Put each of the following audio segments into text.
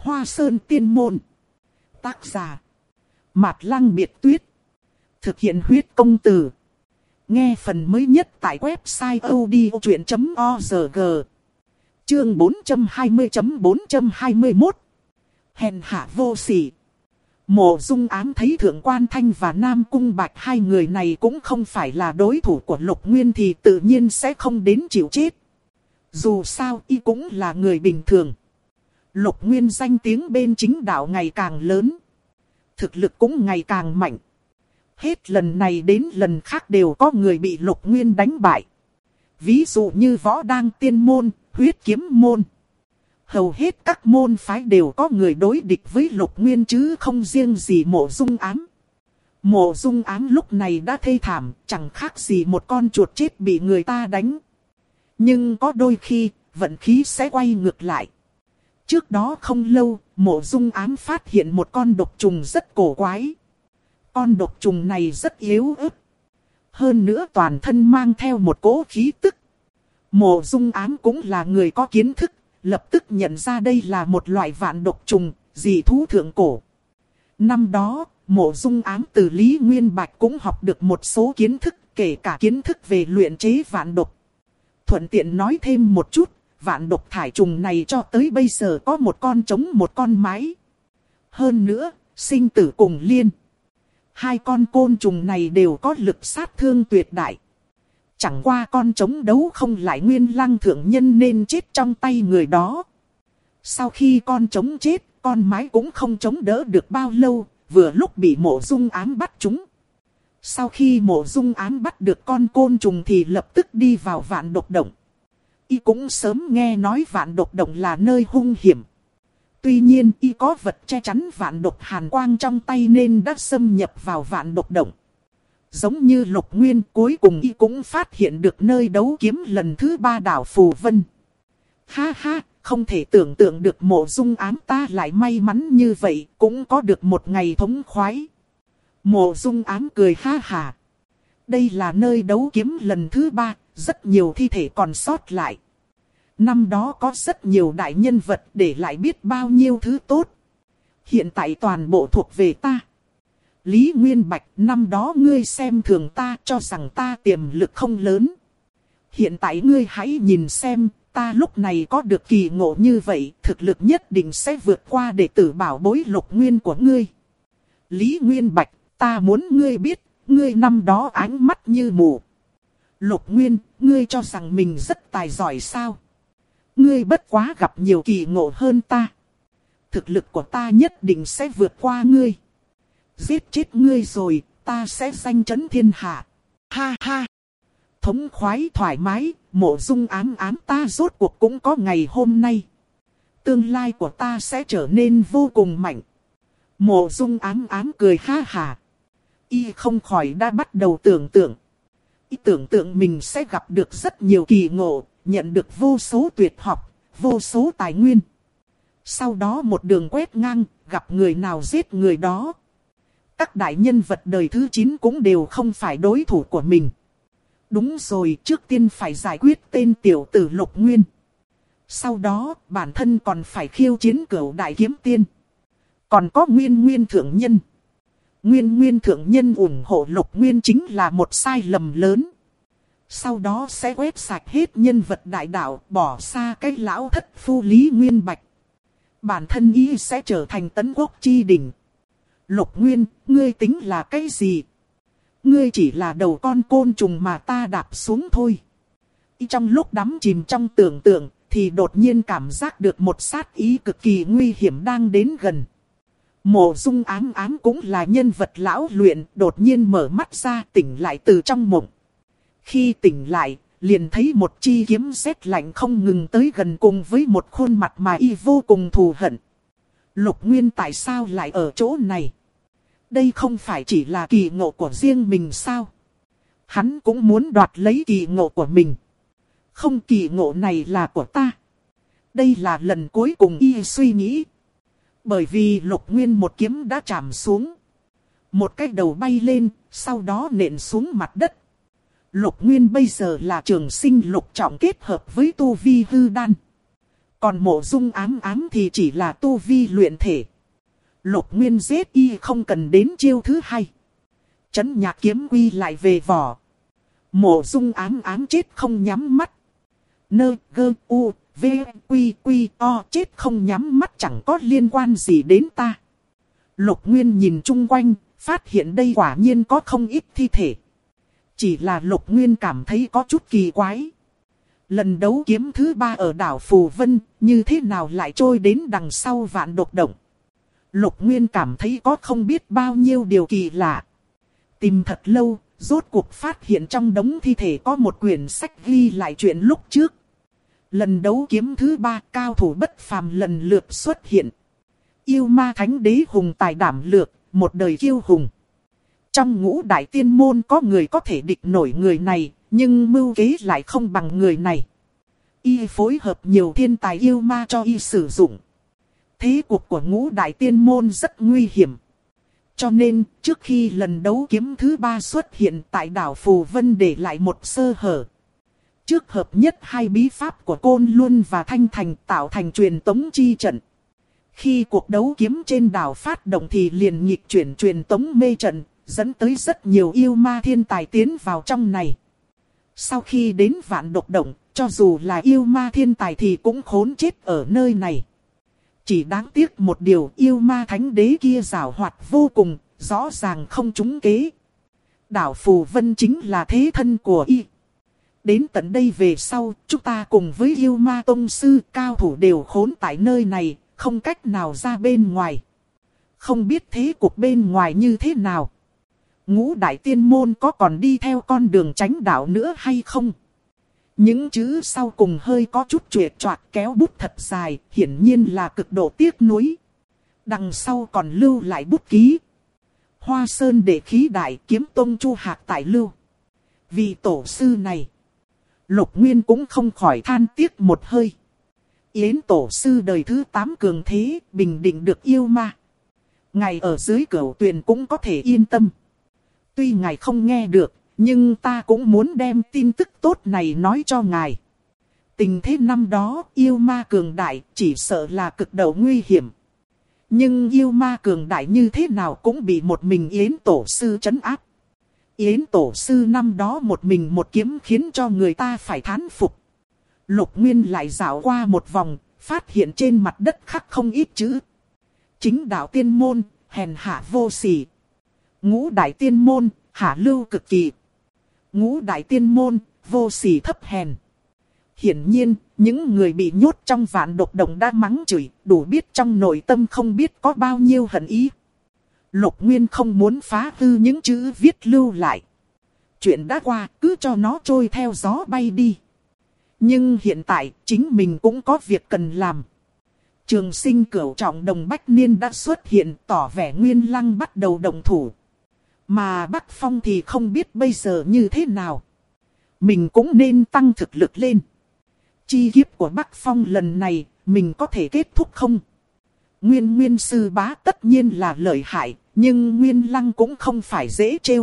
Hoa Sơn Tiên Môn. Tác giả Mạt Lăng Biệt Tuyết. Thực hiện huyết công từ. Nghe phần mới nhất tại website odchuyện.org. Chương 420.421. Hèn hạ vô sỉ. Mộ Dung Ám thấy Thượng Quan Thanh và Nam Cung Bạch hai người này cũng không phải là đối thủ của Lục Nguyên thì tự nhiên sẽ không đến chịu chết. Dù sao y cũng là người bình thường. Lục Nguyên danh tiếng bên chính đạo ngày càng lớn. Thực lực cũng ngày càng mạnh. Hết lần này đến lần khác đều có người bị Lục Nguyên đánh bại. Ví dụ như Võ Đăng Tiên Môn, Huyết Kiếm Môn. Hầu hết các môn phái đều có người đối địch với Lục Nguyên chứ không riêng gì Mộ Dung Ám. Mộ Dung Ám lúc này đã thê thảm, chẳng khác gì một con chuột chết bị người ta đánh. Nhưng có đôi khi, vận khí sẽ quay ngược lại. Trước đó không lâu, Mộ Dung Ám phát hiện một con độc trùng rất cổ quái. Con độc trùng này rất yếu ớt. Hơn nữa toàn thân mang theo một cỗ khí tức. Mộ Dung Ám cũng là người có kiến thức, lập tức nhận ra đây là một loại vạn độc trùng, dị thú thượng cổ. Năm đó, Mộ Dung Ám từ Lý Nguyên Bạch cũng học được một số kiến thức, kể cả kiến thức về luyện chế vạn độc. Thuận tiện nói thêm một chút, vạn độc thải trùng này cho tới bây giờ có một con trống một con mái. Hơn nữa, sinh tử cùng liên. Hai con côn trùng này đều có lực sát thương tuyệt đại. Chẳng qua con trống đấu không lại Nguyên Lăng thượng nhân nên chết trong tay người đó. Sau khi con trống chết, con mái cũng không chống đỡ được bao lâu, vừa lúc bị Mộ Dung Ám bắt chúng. Sau khi Mộ Dung Ám bắt được con côn trùng thì lập tức đi vào vạn độc động. Y cũng sớm nghe nói vạn độc động là nơi hung hiểm. Tuy nhiên y có vật che chắn vạn độc hàn quang trong tay nên đã xâm nhập vào vạn độc động. Giống như Lục Nguyên, cuối cùng y cũng phát hiện được nơi đấu kiếm lần thứ 3 đảo Phù Vân. Ha ha, không thể tưởng tượng được Mộ Dung Ám ta lại may mắn như vậy, cũng có được một ngày thống khoái. Mộ Dung Ám cười ha hà. Đây là nơi đấu kiếm lần thứ 3, rất nhiều thi thể còn sót lại. Năm đó có rất nhiều đại nhân vật để lại biết bao nhiêu thứ tốt. Hiện tại toàn bộ thuộc về ta. Lý Nguyên Bạch, năm đó ngươi xem thường ta, cho rằng ta tiềm lực không lớn. Hiện tại ngươi hãy nhìn xem, ta lúc này có được kỳ ngộ như vậy, thực lực nhất định sẽ vượt qua đệ tử bảo bối Lục Nguyên của ngươi. Lý Nguyên Bạch, ta muốn ngươi biết, ngươi năm đó ánh mắt như mù. Lục Nguyên, ngươi cho rằng mình rất tài giỏi sao? Ngươi bất quá gặp nhiều kỳ ngộ hơn ta. Thực lực của ta nhất định sẽ vượt qua ngươi. Giết chết ngươi rồi, ta sẽ danh chấn thiên hạ. Ha ha! Thống khoái thoải mái, Mộ Dung Ám ám ta rốt cuộc cũng có ngày hôm nay. Tương lai của ta sẽ trở nên vô cùng mạnh. Mộ Dung Ám ám cười ha hà. Y không khỏi đã bắt đầu tưởng tượng. Y tưởng tượng mình sẽ gặp được rất nhiều kỳ ngộ, nhận được vô số tuyệt học, vô số tài nguyên. Sau đó một đường quét ngang, gặp người nào giết người đó. Các đại nhân vật đời thứ 9 cũng đều không phải đối thủ của mình. Đúng rồi, trước tiên phải giải quyết tên tiểu tử Lục Nguyên. Sau đó, bản thân còn phải khiêu chiến Cửu Đại Kiếm Tiên. Còn có Nguyên Nguyên Thượng Nhân. Nguyên Nguyên Thượng Nhân ủng hộ Lục Nguyên chính là một sai lầm lớn. Sau đó sẽ quét sạch hết nhân vật đại đạo, bỏ xa cái lão thất phu Lý Nguyên Bạch. Bản thân y sẽ trở thành tấn quốc chi đỉnh. Lục Nguyên, ngươi tính là cái gì? Ngươi chỉ là đầu con côn trùng mà ta đạp xuống thôi. Trong lúc đắm chìm trong tưởng tượng, thì đột nhiên cảm giác được một sát ý cực kỳ nguy hiểm đang đến gần. Mộ Dung Ám ám cũng là nhân vật lão luyện, đột nhiên mở mắt ra tỉnh lại từ trong mộng. Khi tỉnh lại, liền thấy một chi kiếm rét lạnh không ngừng tới gần cùng với một khuôn mặt mà y vô cùng thù hận. Lục Nguyên tại sao lại ở chỗ này? Đây không phải chỉ là kỳ ngộ của riêng mình sao? Hắn cũng muốn đoạt lấy kỳ ngộ của mình. Không, kỳ ngộ này là của ta. Đây là lần cuối cùng y suy nghĩ. Bởi vì Lục Nguyên một kiếm đã chạm xuống. Một cái đầu bay lên, sau đó nện xuống mặt đất. Lục Nguyên bây giờ là trường sinh lục trọng kết hợp với tu vi hư đan. Còn Mộ Dung Ám Ám thì chỉ là tu vi luyện thể. Lục Nguyên giết y không cần đến chiêu thứ hai. Trấn Nhạc kiếm quy lại về vỏ. Mộ Dung Ám Ám chết không nhắm mắt. Nơ gơ u v quy quy o chết không nhắm mắt chẳng có liên quan gì đến ta. Lục Nguyên nhìn chung quanh, phát hiện đây quả nhiên có không ít thi thể. Chỉ là Lục Nguyên cảm thấy có chút kỳ quái. Lần đấu kiếm thứ 3 ở đảo Phù Vân, như thế nào lại trôi đến đằng sau Vạn Độc Động. Lục Nguyên cảm thấy có không biết bao nhiêu điều kỳ lạ. Tìm thật lâu, rốt cuộc phát hiện trong đống thi thể có một quyển sách ghi lại chuyện lúc trước. Lần đấu kiếm thứ 3, cao thủ bất phàm lần lượt xuất hiện. Yêu ma thánh đế hùng tài đảm lược, một đời kiêu hùng. Trong ngũ đại tiên môn có người có thể địch nổi người này, nhưng mưu kế lại không bằng người này. Y phối hợp nhiều thiên tài yêu ma cho y sử dụng. Thế cuộc của ngũ đại tiên môn rất nguy hiểm. Cho nên, trước khi lần đấu kiếm thứ 3 xuất hiện tại đảo Phù Vân để lại một sơ hở. Trước hợp nhất hai bí pháp của Côn Luân và Thanh Thành tạo thành truyền tống chi trận. Khi cuộc đấu kiếm trên đảo phát động thì liền nghịch chuyển truyền tống mê trận, dẫn tới rất nhiều yêu ma thiên tài tiến vào trong này. Sau khi đến Vạn Độc Động, cho dù là yêu ma thiên tài thì cũng khốn chết ở nơi này. Chỉ đáng tiếc một điều, yêu ma thánh đế kia giảo hoạt vô cùng, rõ ràng không trúng kế. Đảo Phù Vân chính là thế thân của y. Đến tận đây về sau, chúng ta cùng với yêu ma tông sư cao thủ đều khốn tại nơi này, không cách nào ra bên ngoài. Không biết thế cục bên ngoài như thế nào. Ngũ đại tiên môn có còn đi theo con đường tránh đạo nữa hay không? Những chữ sau cùng hơi có chút chuệt choạc kéo bút thật dài, hiển nhiên là cực độ tiếc nuối. Đằng sau còn lưu lại bút ký. Hoa Sơn đệ khí đại, kiếm tông Chu Hạc tại lưu. Vì tổ sư này, Lục Nguyên cũng không khỏi than tiếc một hơi. Yến tổ sư đời thứ 8 cường thế, bình định được yêu ma. Ngài ở dưới Cửu Tuyền cũng có thể yên tâm. Tuy ngài không nghe được, nhưng ta cũng muốn đem tin tức tốt này nói cho ngài. Tình thế năm đó, yêu ma cường đại, chỉ sợ là cực độ nguy hiểm. Nhưng yêu ma cường đại như thế nào cũng bị một mình Yến tổ sư trấn áp. Yến tổ sư năm đó một mình một kiếm khiến cho người ta phải thán phục. Lục Nguyên lại dạo qua một vòng, phát hiện trên mặt đất khắc không ít chữ. Chính đạo tiên môn, hèn hạ vô sỉ. Ngũ đại tiên môn, hạ lưu cực kỳ. Ngũ đại tiên môn, vô sỉ thấp hèn. Hiển nhiên, những người bị nhốt trong Vạn Độc Động đã mắng chửi, đủ biết trong nội tâm không biết có bao nhiêu hận ý. Lục Nguyên không muốn phá hư những chữ viết lưu lại. Chuyện đã qua, cứ cho nó trôi theo gió bay đi. Nhưng hiện tại, chính mình cũng có việc cần làm. Trường Sinh Cửu Trọng Đồng Bách Niên đã xuất hiện, tỏ vẻ Nguyên Lăng bắt đầu động thủ. Mà Bắc Phong thì không biết bây giờ như thế nào. Mình cũng nên tăng thực lực lên. Chi kiếp của Bắc Phong lần này, mình có thể kết thúc không? Nguyên sư bá tất nhiên là lợi hại, nhưng Nguyên Lăng cũng không phải dễ trêu.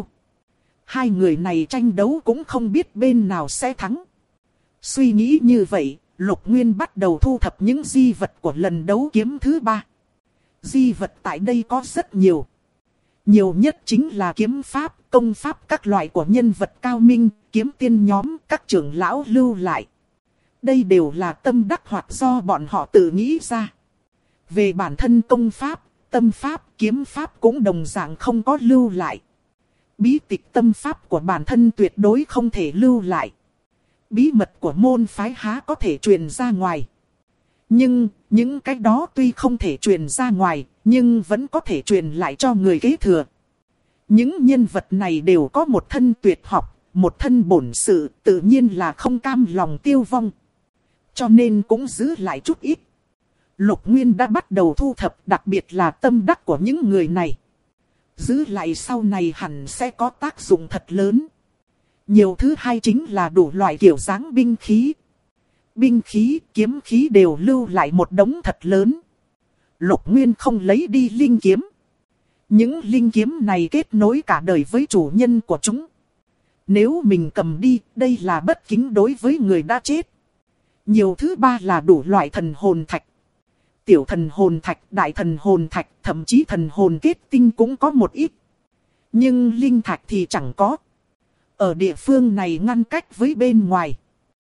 Hai người này tranh đấu cũng không biết bên nào sẽ thắng. Suy nghĩ như vậy, Lục Nguyên bắt đầu thu thập những di vật của lần đấu kiếm thứ 3. Di vật tại đây có rất nhiều. Nhiều nhất chính là kiếm pháp, công pháp các loại của nhân vật cao minh, kiếm tiên nhóm, các trưởng lão lưu lại. Đây đều là tâm đắc hoặc do bọn họ tự nghĩ ra. Về bản thân công pháp, tâm pháp, kiếm pháp cũng đồng dạng không có lưu lại. Bí tịch tâm pháp của bản thân tuyệt đối không thể lưu lại. Bí mật của môn phái há có thể truyền ra ngoài. Nhưng, những cái đó tuy không thể truyền ra ngoài, nhưng vẫn có thể truyền lại cho người kế thừa. Những nhân vật này đều có một thân tuyệt học, một thân bổn sự, tự nhiên là không cam lòng tiêu vong. Cho nên cũng giữ lại chút ít. Lục Nguyên đã bắt đầu thu thập, đặc biệt là tâm đắc của những người này. Giữ lại sau này hẳn sẽ có tác dụng thật lớn. Nhiều thứ hai chính là đủ loại kiểu dáng binh khí. Binh khí, kiếm khí đều lưu lại một đống thật lớn. Lục Nguyên không lấy đi linh kiếm. Những linh kiếm này kết nối cả đời với chủ nhân của chúng. Nếu mình cầm đi, đây là bất kính đối với người đã chết. Nhiều thứ ba là đủ loại thần hồn thạch. Tiểu thần hồn thạch, đại thần hồn thạch, thậm chí thần hồn kết tinh cũng có một ít. Nhưng linh thạch thì chẳng có. Ở địa phương này ngăn cách với bên ngoài.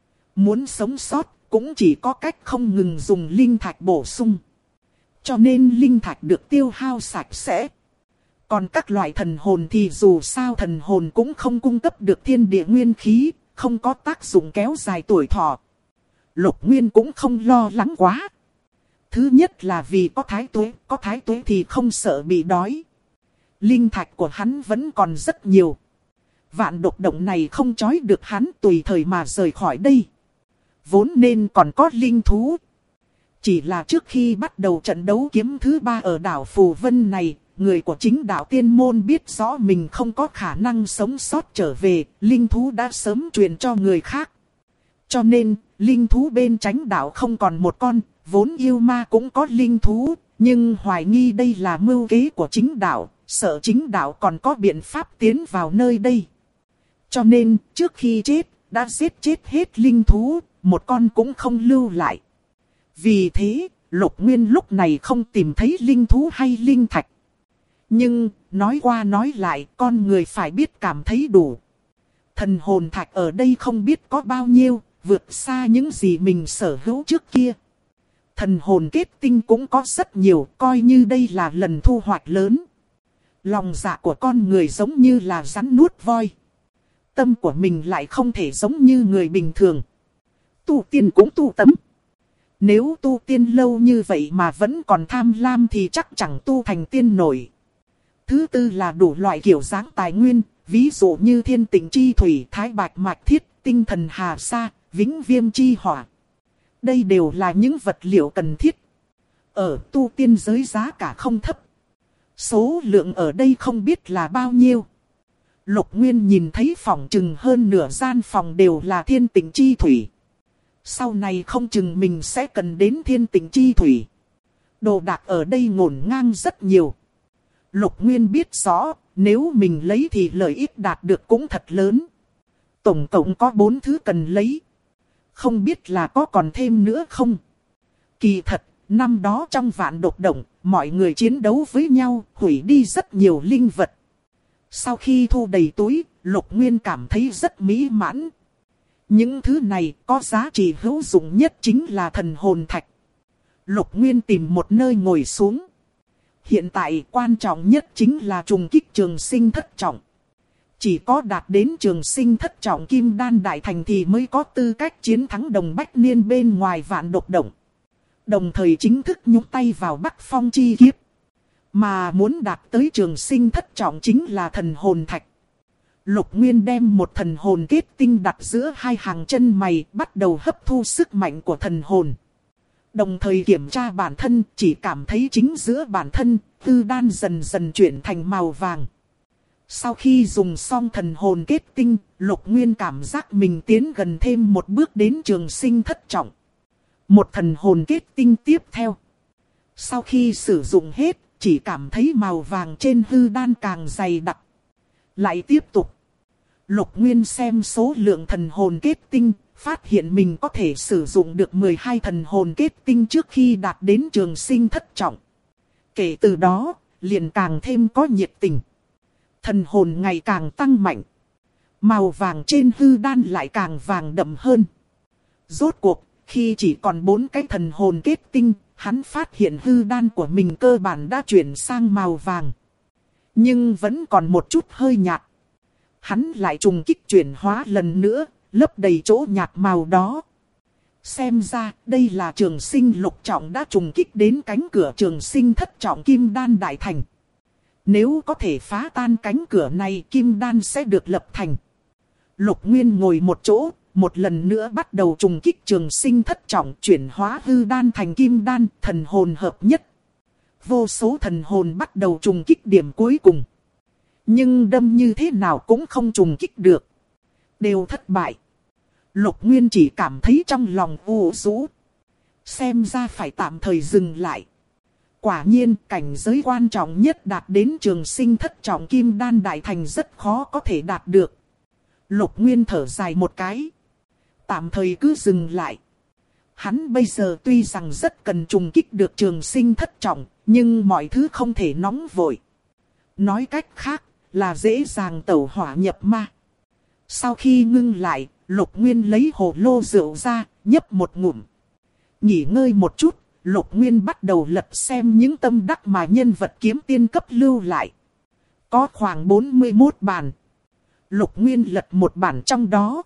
Muốn sống sót cũng chỉ có cách không ngừng dùng linh thạch bổ sung. Cho nên linh thạch được tiêu hao sạch sẽ. Còn các loại thần hồn thì dù sao thần hồn cũng không cung cấp được thiên địa nguyên khí, không có tác dụng kéo dài tuổi thọ. Lục Nguyên cũng không lo lắng quá. Thứ nhất là vì có thái tuế thì không sợ bị đói. Linh thạch của hắn vẫn còn rất nhiều. Vạn độc động này không trói được hắn tùy thời mà rời khỏi đây. Vốn nên còn có linh thú. Chỉ là trước khi bắt đầu trận đấu kiếm thứ 3 ở đảo Phù Vân này, người của chính đạo tiên môn biết rõ mình không có khả năng sống sót trở về, linh thú đã sớm truyền cho người khác. Cho nên, linh thú bên chánh đạo không còn một con, vốn yêu ma cũng có linh thú, nhưng hoài nghi đây là mưu kế của chính đạo, sợ chính đạo còn có biện pháp tiến vào nơi đây. Cho nên, trước khi chết, đã giết chết hết linh thú, một con cũng không lưu lại. Vì thế, Lục Nguyên lúc này không tìm thấy linh thú hay linh thạch. Nhưng, nói qua nói lại, con người phải biết cảm thấy đủ. Thần hồn thạch ở đây không biết có bao nhiêu, vượt xa những gì mình sở hữu trước kia. Thần hồn kết tinh cũng có rất nhiều, coi như đây là lần thu hoạch lớn. Lòng dạ của con người giống như là rắn nuốt voi. Tâm của mình lại không thể giống như người bình thường. Tu tiên cũng tu tâm. Nếu tu tiên lâu như vậy mà vẫn còn tham lam thì chắc chẳng tu thành tiên nổi. Thứ tư là đủ loại kiểu dáng tài nguyên, ví dụ như thiên tịnh chi thủy, thái bạch mạch thiết, tinh thần hà sa, vĩnh viêm chi hỏa. Đây đều là những vật liệu cần thiết. Ở tu tiên giới giá cả không thấp. Số lượng ở đây không biết là bao nhiêu. Lục Nguyên nhìn thấy phòng chừng hơn nửa gian phòng đều là thiên tịnh chi thủy. Sau này không chừng mình sẽ cần đến thiên tịnh chi thủy. Đồ đạc ở đây ngổn ngang rất nhiều. Lục Nguyên biết rõ, nếu mình lấy thì lợi ích đạt được cũng thật lớn. Tổng cộng có 4 thứ cần lấy. Không biết là có còn thêm nữa không? Kỳ thật, năm đó trong vạn độc động, mọi người chiến đấu với nhau, hủy đi rất nhiều linh vật. Sau khi thu đầy túi, Lục Nguyên cảm thấy rất mỹ mãn. Những thứ này có giá trị hữu dụng nhất chính là thần hồn thạch. Lục Nguyên tìm một nơi ngồi xuống. Hiện tại quan trọng nhất chính là trùng kích trường sinh thất trọng. Chỉ có đạt đến trường sinh thất trọng kim đan đại thành thì mới có tư cách chiến thắng Đồng Bách Niên bên ngoài vạn độc động. Đồng thời chính thức nhúc tay vào Bắc Phong chi kiếp. Mà muốn đạt tới trường sinh thất trọng chính là thần hồn thạch. Lục Nguyên đem một thần hồn kết tinh đặt giữa hai hàng chân mày, bắt đầu hấp thu sức mạnh của thần hồn. Đồng thời kiểm tra bản thân, chỉ cảm thấy chính giữa bản thân, hư đan dần dần chuyển thành màu vàng. Sau khi dùng xong thần hồn kết tinh, Lục Nguyên cảm giác mình tiến gần thêm một bước đến trường sinh thất trọng. Một thần hồn kết tinh tiếp theo. Sau khi sử dụng hết, chỉ cảm thấy màu vàng trên hư đan càng dày đặc. Lại tiếp tục. Lục Nguyên xem số lượng thần hồn kết tinh, phát hiện mình có thể sử dụng được 12 thần hồn kết tinh trước khi đạt đến trường sinh thất trọng. Kể từ đó, liền càng thêm có nhiệt tình. Thần hồn ngày càng tăng mạnh. Màu vàng trên hư đan lại càng vàng đậm hơn. Rốt cuộc, khi chỉ còn 4 cái thần hồn kết tinh, hắn phát hiện hư đan của mình cơ bản đã chuyển sang màu vàng. Nhưng vẫn còn một chút hơi nhạt. Hắn lại trùng kích chuyển hóa lần nữa, lấp đầy chỗ nhạt màu đó. Xem ra, đây là trường sinh lục trọng đã trùng kích đến cánh cửa trường sinh thất trọng kim đan đại thành. Nếu có thể phá tan cánh cửa này, kim đan sẽ được lập thành. Lục Nguyên ngồi một chỗ, một lần nữa bắt đầu trùng kích trường sinh thất trọng, chuyển hóa hư đan thành kim đan, thần hồn hợp nhất. Vô số thần hồn bắt đầu trùng kích điểm cuối cùng. Nhưng đâm như thế nào cũng không trùng kích được. Đều thất bại. Lục Nguyên chỉ cảm thấy trong lòng u rũ. Xem ra phải tạm thời dừng lại. Quả nhiên cảnh giới quan trọng nhất đạt đến trường sinh thất trọng kim đan đại thành rất khó có thể đạt được. Lục Nguyên thở dài một cái. Tạm thời cứ dừng lại. Hắn bây giờ tuy rằng rất cần trùng kích được Trường Sinh thất trọng, nhưng mọi thứ không thể nóng vội. Nói cách khác là dễ dàng tẩu hỏa nhập ma. Sau khi ngưng lại, Lục Nguyên lấy hồ lô rượu ra, nhấp một ngụm. Nghỉ ngơi một chút, Lục Nguyên bắt đầu lật xem những tâm đắc mà nhân vật kiếm tiên cấp lưu lại. Có khoảng 41 bản. Lục Nguyên lật một bản trong đó.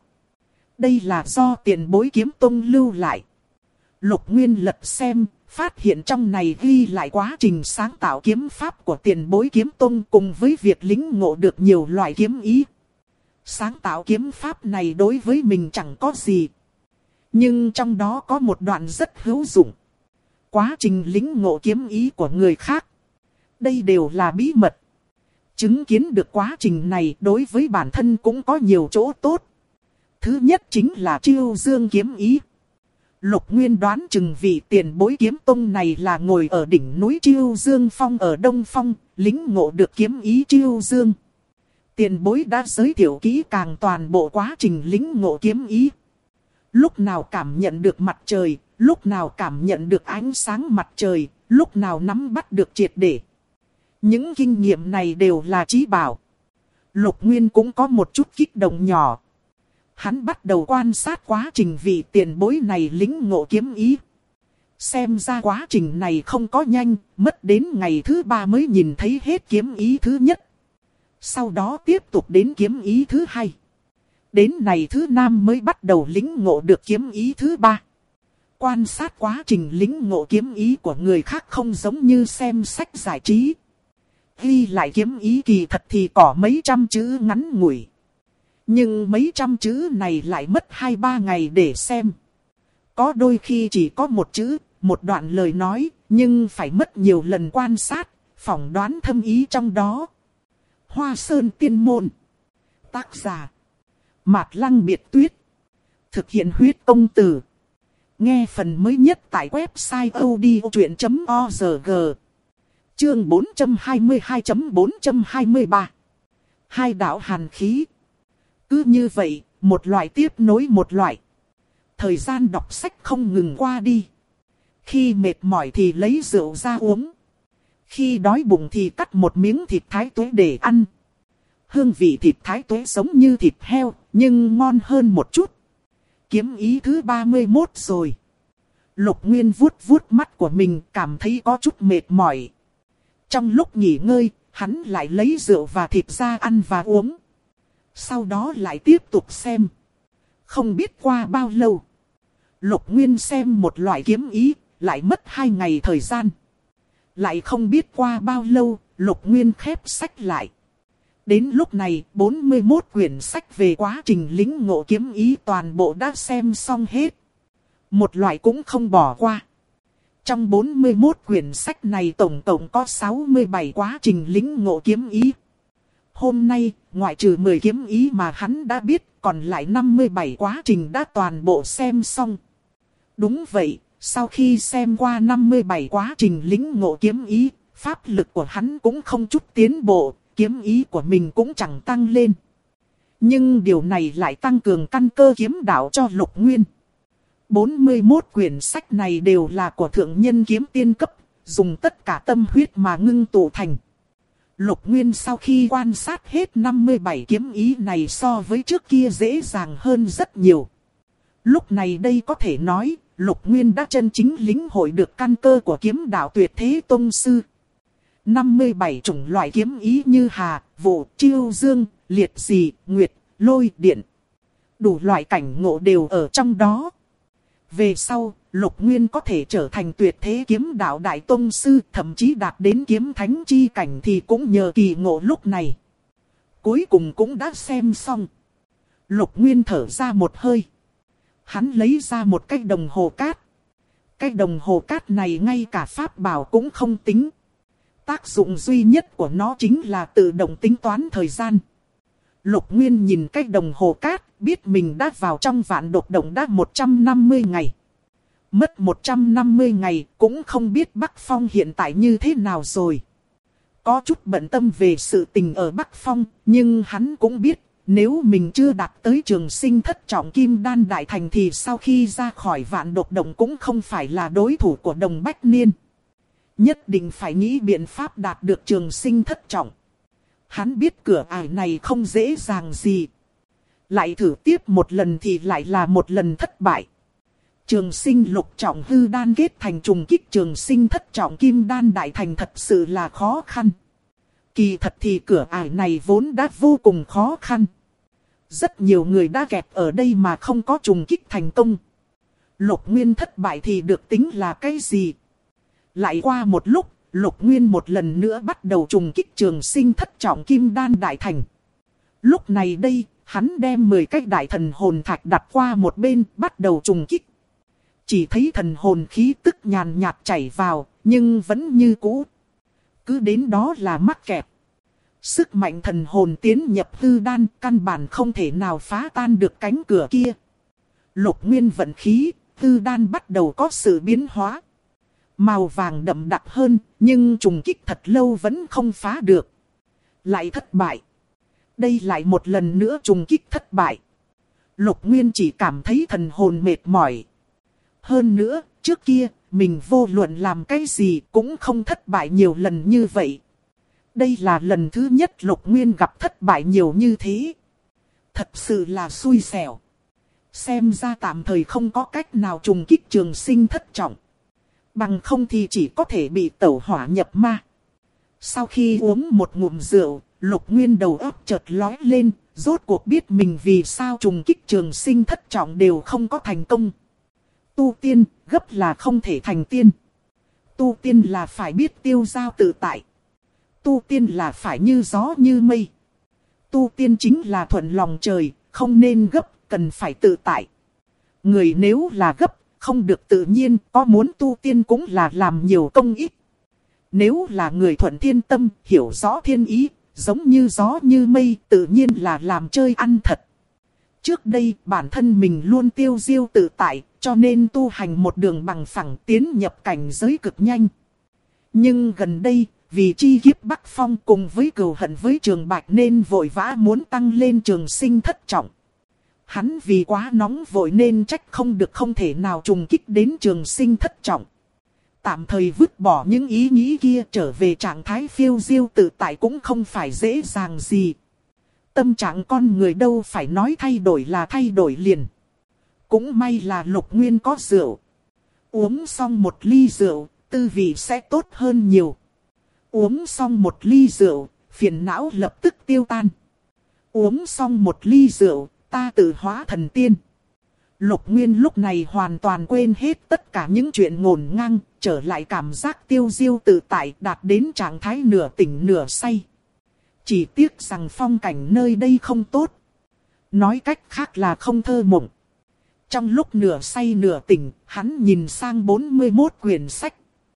Đây là do tiền bối kiếm tông lưu lại. Lục Nguyên lật xem, phát hiện trong này ghi lại quá trình sáng tạo kiếm pháp của tiền bối kiếm tông cùng với việc lĩnh ngộ được nhiều loại kiếm ý. Sáng tạo kiếm pháp này đối với mình chẳng có gì. Nhưng trong đó có một đoạn rất hữu dụng. Quá trình lĩnh ngộ kiếm ý của người khác. Đây đều là bí mật. Chứng kiến được quá trình này đối với bản thân cũng có nhiều chỗ tốt. Thứ nhất chính là chiêu dương kiếm ý. Lục Nguyên đoán chừng vị tiền bối kiếm tông này là ngồi ở đỉnh núi Chiêu Dương Phong ở Đông Phong, lĩnh ngộ được kiếm ý Chiêu Dương. Tiền bối đã giới thiệu kỹ càng toàn bộ quá trình lĩnh ngộ kiếm ý. Lúc nào cảm nhận được mặt trời, lúc nào cảm nhận được ánh sáng mặt trời, lúc nào nắm bắt được triệt để. Những kinh nghiệm này đều là chí bảo. Lục Nguyên cũng có một chút kích động nhỏ. Hắn bắt đầu quan sát quá trình vị tiền bối này lĩnh ngộ kiếm ý. Xem ra quá trình này không có nhanh, mất đến ngày thứ 3 mới nhìn thấy hết kiếm ý thứ nhất. Sau đó tiếp tục đến kiếm ý thứ 2. Đến ngày thứ 5 mới bắt đầu lĩnh ngộ được kiếm ý thứ 3. Quan sát quá trình lĩnh ngộ kiếm ý của người khác không giống như xem sách giải trí. Ghi lại kiếm ý kỳ thật thì có mấy trăm chữ ngắn ngủi. Nhưng mấy trăm chữ này lại mất 2-3 ngày để xem. Có đôi khi chỉ có một chữ, một đoạn lời nói, nhưng phải mất nhiều lần quan sát, phỏng đoán thâm ý trong đó. Hoa Sơn Tiên Môn. Tác giả Mạt Lăng Biệt Tuyết. Thực hiện huyết công từ. Nghe phần mới nhất tại website odchuyện.org. Chương 422.423. Hai đạo hàn khí. Cứ như vậy, một loại tiếp nối một loại. Thời gian đọc sách không ngừng qua đi. Khi mệt mỏi thì lấy rượu ra uống. Khi đói bụng thì cắt một miếng thịt thái tuế để ăn. Hương vị thịt thái tuế giống như thịt heo, nhưng ngon hơn một chút. Kiếm ý thứ 31 rồi. Lục Nguyên vuốt vuốt mắt của mình, cảm thấy có chút mệt mỏi. Trong lúc nghỉ ngơi, hắn lại lấy rượu và thịt ra ăn và uống. Sau đó lại tiếp tục xem. Không biết qua bao lâu. Lục Nguyên xem một loại kiếm ý, lại mất 2 ngày thời gian. Lại không biết qua bao lâu, Lục Nguyên khép sách lại. Đến lúc này, 41 quyển sách về quá trình lĩnh ngộ kiếm ý toàn bộ đã xem xong hết. Một loại cũng không bỏ qua. Trong 41 quyển sách này tổng cộng có 67 quá trình lĩnh ngộ kiếm ý. Hôm nay, ngoại trừ 10 kiếm ý mà hắn đã biết, còn lại 57 quá trình đã toàn bộ xem xong. Đúng vậy, sau khi xem qua 57 quá trình lĩnh ngộ kiếm ý, pháp lực của hắn cũng không chút tiến bộ, kiếm ý của mình cũng chẳng tăng lên. Nhưng điều này lại tăng cường căn cơ kiếm đạo cho Lục Nguyên. 41 quyển sách này đều là của thượng nhân kiếm tiên cấp, dùng tất cả tâm huyết mà ngưng tụ thành. Lục Nguyên sau khi quan sát hết 57 kiếm ý này so với trước kia dễ dàng hơn rất nhiều. Lúc này đây có thể nói, Lục Nguyên đã chân chính lĩnh hội được căn cơ của kiếm đạo tuyệt thế tông sư. 57 chủng loại kiếm ý như hà, vụ, chiêu dương, liệt dị, nguyệt, lôi, điện. Đủ loại cảnh ngộ đều ở trong đó. Về sau, Lục Nguyên có thể trở thành tuyệt thế kiếm đạo đại tông sư, thậm chí đạt đến kiếm thánh chi cảnh thì cũng nhờ kỳ ngộ lúc này. Cuối cùng cũng đã xem xong. Lục Nguyên thở ra một hơi. Hắn lấy ra một cái đồng hồ cát. Cái đồng hồ cát này ngay cả pháp bảo cũng không tính. Tác dụng duy nhất của nó chính là tự động tính toán thời gian. Lục Nguyên nhìn cái đồng hồ cát, biết mình đã vào trong vạn độc động đã 150 ngày. Mất 150 ngày, cũng không biết Bắc Phong hiện tại như thế nào rồi. Có chút bận tâm về sự tình ở Bắc Phong, nhưng hắn cũng biết, nếu mình chưa đạt tới trường sinh thất trọng kim đan đại thành thì sau khi ra khỏi vạn độc động cũng không phải là đối thủ của Đồng Bách Niên. Nhất định phải nghĩ biện pháp đạt được trường sinh thất trọng. Hắn biết cửa ải này không dễ dàng gì. Lại thử tiếp một lần thì lại là một lần thất bại. Trường sinh lục trọng hư đan kết thành trùng kích trường sinh thất trọng kim đan đại thành thật sự là khó khăn. Kỳ thật thì cửa ải này vốn đã vô cùng khó khăn. Rất nhiều người đã kẹt ở đây mà không có trùng kích thành công. Lục Nguyên thất bại thì được tính là cái gì? Lại qua một lúc, Lục Nguyên một lần nữa bắt đầu trùng kích trường sinh thất trọng kim đan đại thành. Lúc này đây, hắn đem 10 cái đại thần hồn thạch đặt qua một bên, bắt đầu trùng kích. Chỉ thấy thần hồn khí tức nhàn nhạt chảy vào, nhưng vẫn như cũ. Cứ đến đó là mắc kẹt. Sức mạnh thần hồn tiến nhập hư đan, căn bản không thể nào phá tan được cánh cửa kia. Lục Nguyên vận khí, hư đan bắt đầu có sự biến hóa. Màu vàng đậm đặc hơn, nhưng trùng kích thật lâu vẫn không phá được. Lại thất bại. Đây lại một lần nữa trùng kích thất bại. Lục Nguyên chỉ cảm thấy thần hồn mệt mỏi. Hơn nữa, trước kia, mình vô luận làm cái gì cũng không thất bại nhiều lần như vậy. Đây là lần thứ nhất Lục Nguyên gặp thất bại nhiều như thế. Thật sự là xui xẻo. Xem ra tạm thời không có cách nào trùng kích trường sinh thất trọng. Bằng không thì chỉ có thể bị tẩu hỏa nhập ma. Sau khi uống một ngụm rượu, Lục Nguyên đầu óc chợt lóe lên, rốt cuộc biết mình vì sao trùng kích trường sinh thất trọng đều không có thành công. Tu tiên, gấp là không thể thành tiên. Tu tiên là phải biết tiêu giao tự tại. Tu tiên là phải như gió như mây. Tu tiên chính là thuận lòng trời, không nên gấp, cần phải tự tại. Người nếu là gấp, không được tự nhiên, có muốn tu tiên cũng là làm nhiều công ít. Nếu là người thuận thiên tâm, hiểu rõ thiên ý, giống như gió như mây, tự nhiên là làm chơi ăn thật. Trước đây, bản thân mình luôn tiêu diêu tự tại, cho nên tu hành một đường bằng phẳng tiến nhập cảnh giới cực nhanh. Nhưng gần đây, vì chi kiếp Bắc Phong cùng với cừu hận với Trường Bạch nên vội vã muốn tăng lên trường sinh thất trọng. Hắn vì quá nóng vội nên trách không được không thể nào trùng kích đến trường sinh thất trọng. Tạm thời vứt bỏ những ý nghĩ kia trở về trạng thái phiêu diêu tự tại cũng không phải dễ dàng gì. Tâm trạng con người đâu phải nói thay đổi là thay đổi liền. Cũng may là Lục Nguyên có rượu. Uống xong một ly rượu, tư vị sẽ tốt hơn nhiều. Uống xong một ly rượu, phiền não lập tức tiêu tan. Uống xong một ly rượu, ta tự hóa thần tiên. Lục Nguyên lúc này hoàn toàn quên hết tất cả những chuyện ngổn ngang, trở lại cảm giác tiêu diêu tự tại, đạt đến trạng thái nửa tỉnh nửa say. Chỉ tiếc rằng phong cảnh nơi đây không tốt. Nói cách khác là không thơ mộng. Trong lúc nửa say nửa tỉnh, hắn nhìn sang 41 quyển sách.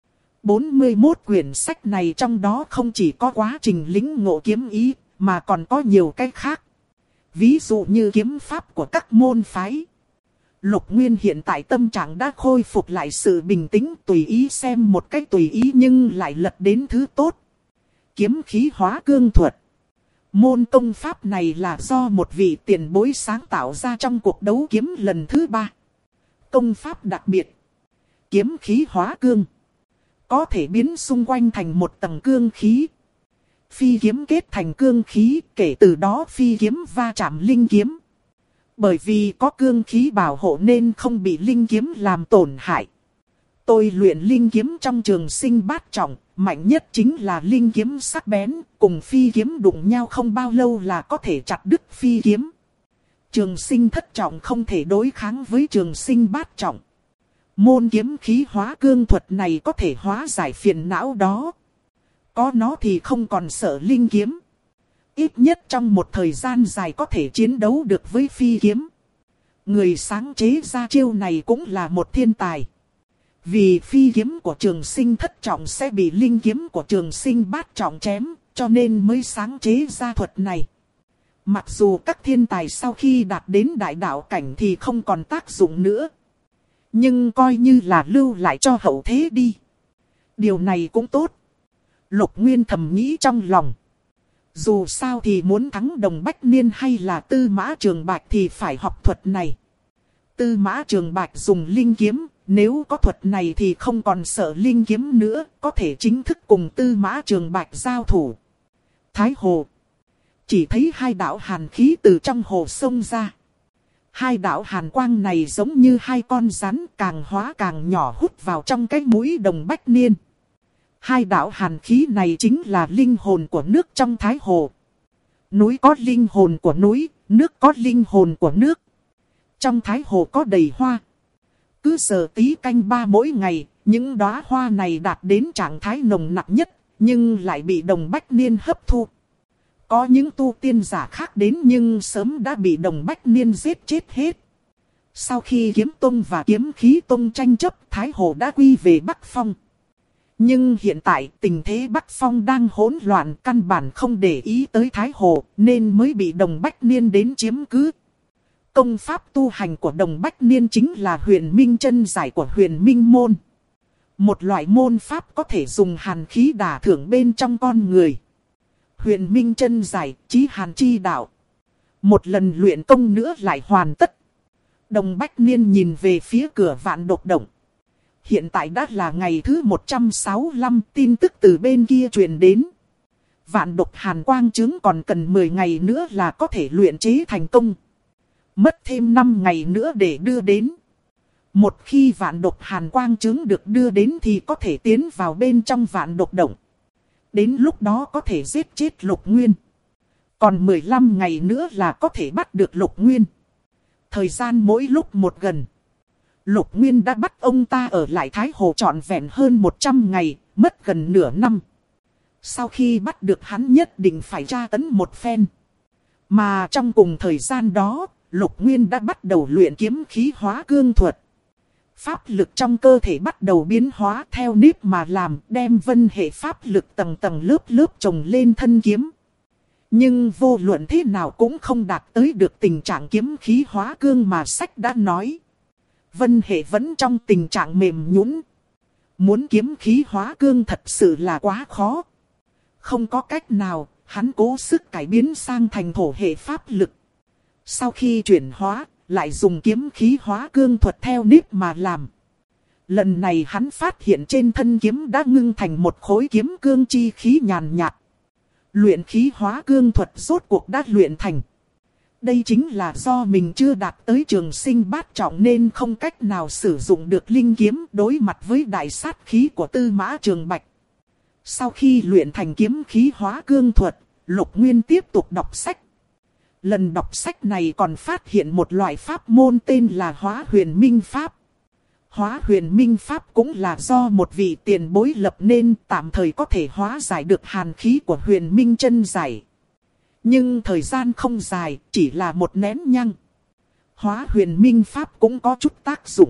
41 quyển sách này trong đó không chỉ có quá trình lĩnh ngộ kiếm ý, mà còn có nhiều cái khác. Ví dụ như kiếm pháp của các môn phái. Lục Nguyên hiện tại tâm trạng đã khôi phục lại sự bình tĩnh, tùy ý xem một cách tùy ý nhưng lại lật đến thứ tốt. Kiếm khí hóa cương thuật. Môn công pháp này là do một vị tiền bối sáng tạo ra trong cuộc đấu kiếm lần thứ 3. Công pháp đặc biệt. Kiếm khí hóa cương. Có thể biến xung quanh thành một tầng cương khí. Phi kiếm kết thành cương khí, kể từ đó phi kiếm va chạm linh kiếm. Bởi vì có cương khí bảo hộ nên không bị linh kiếm làm tổn hại. Tôi luyện linh kiếm trong trường sinh bát trọng, mạnh nhất chính là linh kiếm sắc bén, cùng phi kiếm đụng nhau không bao lâu là có thể chặt đứt phi kiếm. Trường sinh thất trọng không thể đối kháng với trường sinh bát trọng. Môn kiếm khí hóa cương thuật này có thể hóa giải phiền não đó. Có nó thì không còn sợ linh kiếm. Ít nhất trong một thời gian dài có thể chiến đấu được với phi kiếm. Người sáng chế ra chiêu này cũng là một thiên tài. Vì phi kiếm của trường sinh thất trọng sẽ bị linh kiếm của trường sinh bát trọng chém, cho nên mới sáng chế ra thuật này. Mặc dù các thiên tài sau khi đạt đến đại đạo cảnh thì không còn tác dụng nữa. Nhưng coi như là lưu lại cho hậu thế đi. Điều này cũng tốt. Lục Nguyên thầm nghĩ trong lòng. Dù sao thì muốn thắng Đồng Bách Niên hay là Tư Mã Trường Bạch thì phải học thuật này. Tư Mã Trường Bạch dùng linh kiếm, nếu có thuật này thì không còn sợ linh kiếm nữa, có thể chính thức cùng Tư Mã Trường Bạch giao thủ. Thái Hồ. Chỉ thấy hai đạo hàn khí từ trong hồ sông ra. Hai đạo hàn quang này giống như hai con rắn càng hóa càng nhỏ hút vào trong cái mũi Đồng Bách Niên. Hai đạo hàn khí này chính là linh hồn của nước trong Thái Hồ. Núi có linh hồn của núi, nước có linh hồn của nước. Trong Thái Hồ có đầy hoa. Cứ giờ tí canh ba mỗi ngày, những đóa hoa này đạt đến trạng thái nồng nặc nhất, nhưng lại bị Đồng Bách Niên hấp thu. Có những tu tiên giả khác đến nhưng sớm đã bị Đồng Bách Niên giết chết hết. Sau khi Kiếm Tông và Kiếm Khí Tông tranh chấp, Thái Hồ đã quy về Bắc Phong. Nhưng hiện tại tình thế Bắc Phong đang hỗn loạn, căn bản không để ý tới Thái Hồ nên mới bị Đồng Bách Niên đến chiếm cứ. Công pháp tu hành của Đồng Bách Niên chính là Huyền Minh chân giải của Huyền Minh môn. Một loại môn pháp có thể dùng hàn khí đả thưởng bên trong con người. Huyền Minh chân giải, chí hàn chi đạo. Một lần luyện công nữa lại hoàn tất. Đồng Bách Niên nhìn về phía cửa Vạn Độc Động. Hiện tại đã là ngày thứ 165, tin tức từ bên kia truyền đến. Vạn Độc Hàn Quang chứng còn cần 10 ngày nữa là có thể luyện chế thành công. Mất thêm 5 ngày nữa để đưa đến. Một khi Vạn Độc Hàn Quang chứng được đưa đến thì có thể tiến vào bên trong Vạn Độc Động. Đến lúc đó có thể giết chết Lục Nguyên. Còn 15 ngày nữa là có thể bắt được Lục Nguyên. Thời gian mỗi lúc một gần. Lục Nguyên đã bắt ông ta ở lại Thái Hồ trọn vẹn hơn 100 ngày, mất gần nửa năm. Sau khi bắt được hắn nhất định phải tra tấn một phen. Mà trong cùng thời gian đó, Lục Nguyên đã bắt đầu luyện kiếm khí hóa cương thuật. Pháp lực trong cơ thể bắt đầu biến hóa theo nếp mà làm, đem vân hệ pháp lực tầng tầng lớp lớp chồng lên thân kiếm. Nhưng vô luận thế nào cũng không đạt tới được tình trạng kiếm khí hóa cương mà sách đã nói. Vân hệ vẫn trong tình trạng mềm nhũn. Muốn kiếm khí hóa cương thật sự là quá khó. Không có cách nào, hắn cố sức cải biến sang thành thổ hệ pháp lực. Sau khi chuyển hóa, lại dùng kiếm khí hóa cương thuật theo nếp mà làm. Lần này hắn phát hiện trên thân kiếm đã ngưng thành một khối kiếm cương chi khí nhàn nhạt. Luyện khí hóa cương thuật rốt cuộc đã luyện thành. Đây chính là do mình chưa đạt tới trường sinh bát trọng nên không cách nào sử dụng được linh kiếm đối mặt với đại sát khí của Tư Mã Trường Bạch. Sau khi luyện thành kiếm khí hóa cương thuật, Lục Nguyên tiếp tục đọc sách. Lần đọc sách này còn phát hiện một loại pháp môn tên là Hóa Huyền Minh Pháp. Hóa Huyền Minh Pháp cũng là do một vị tiền bối lập nên, tạm thời có thể hóa giải được hàn khí của Huyền Minh chân giải. Nhưng thời gian không dài, chỉ là một nén nhang. Hóa Huyền Minh Pháp cũng có chút tác dụng.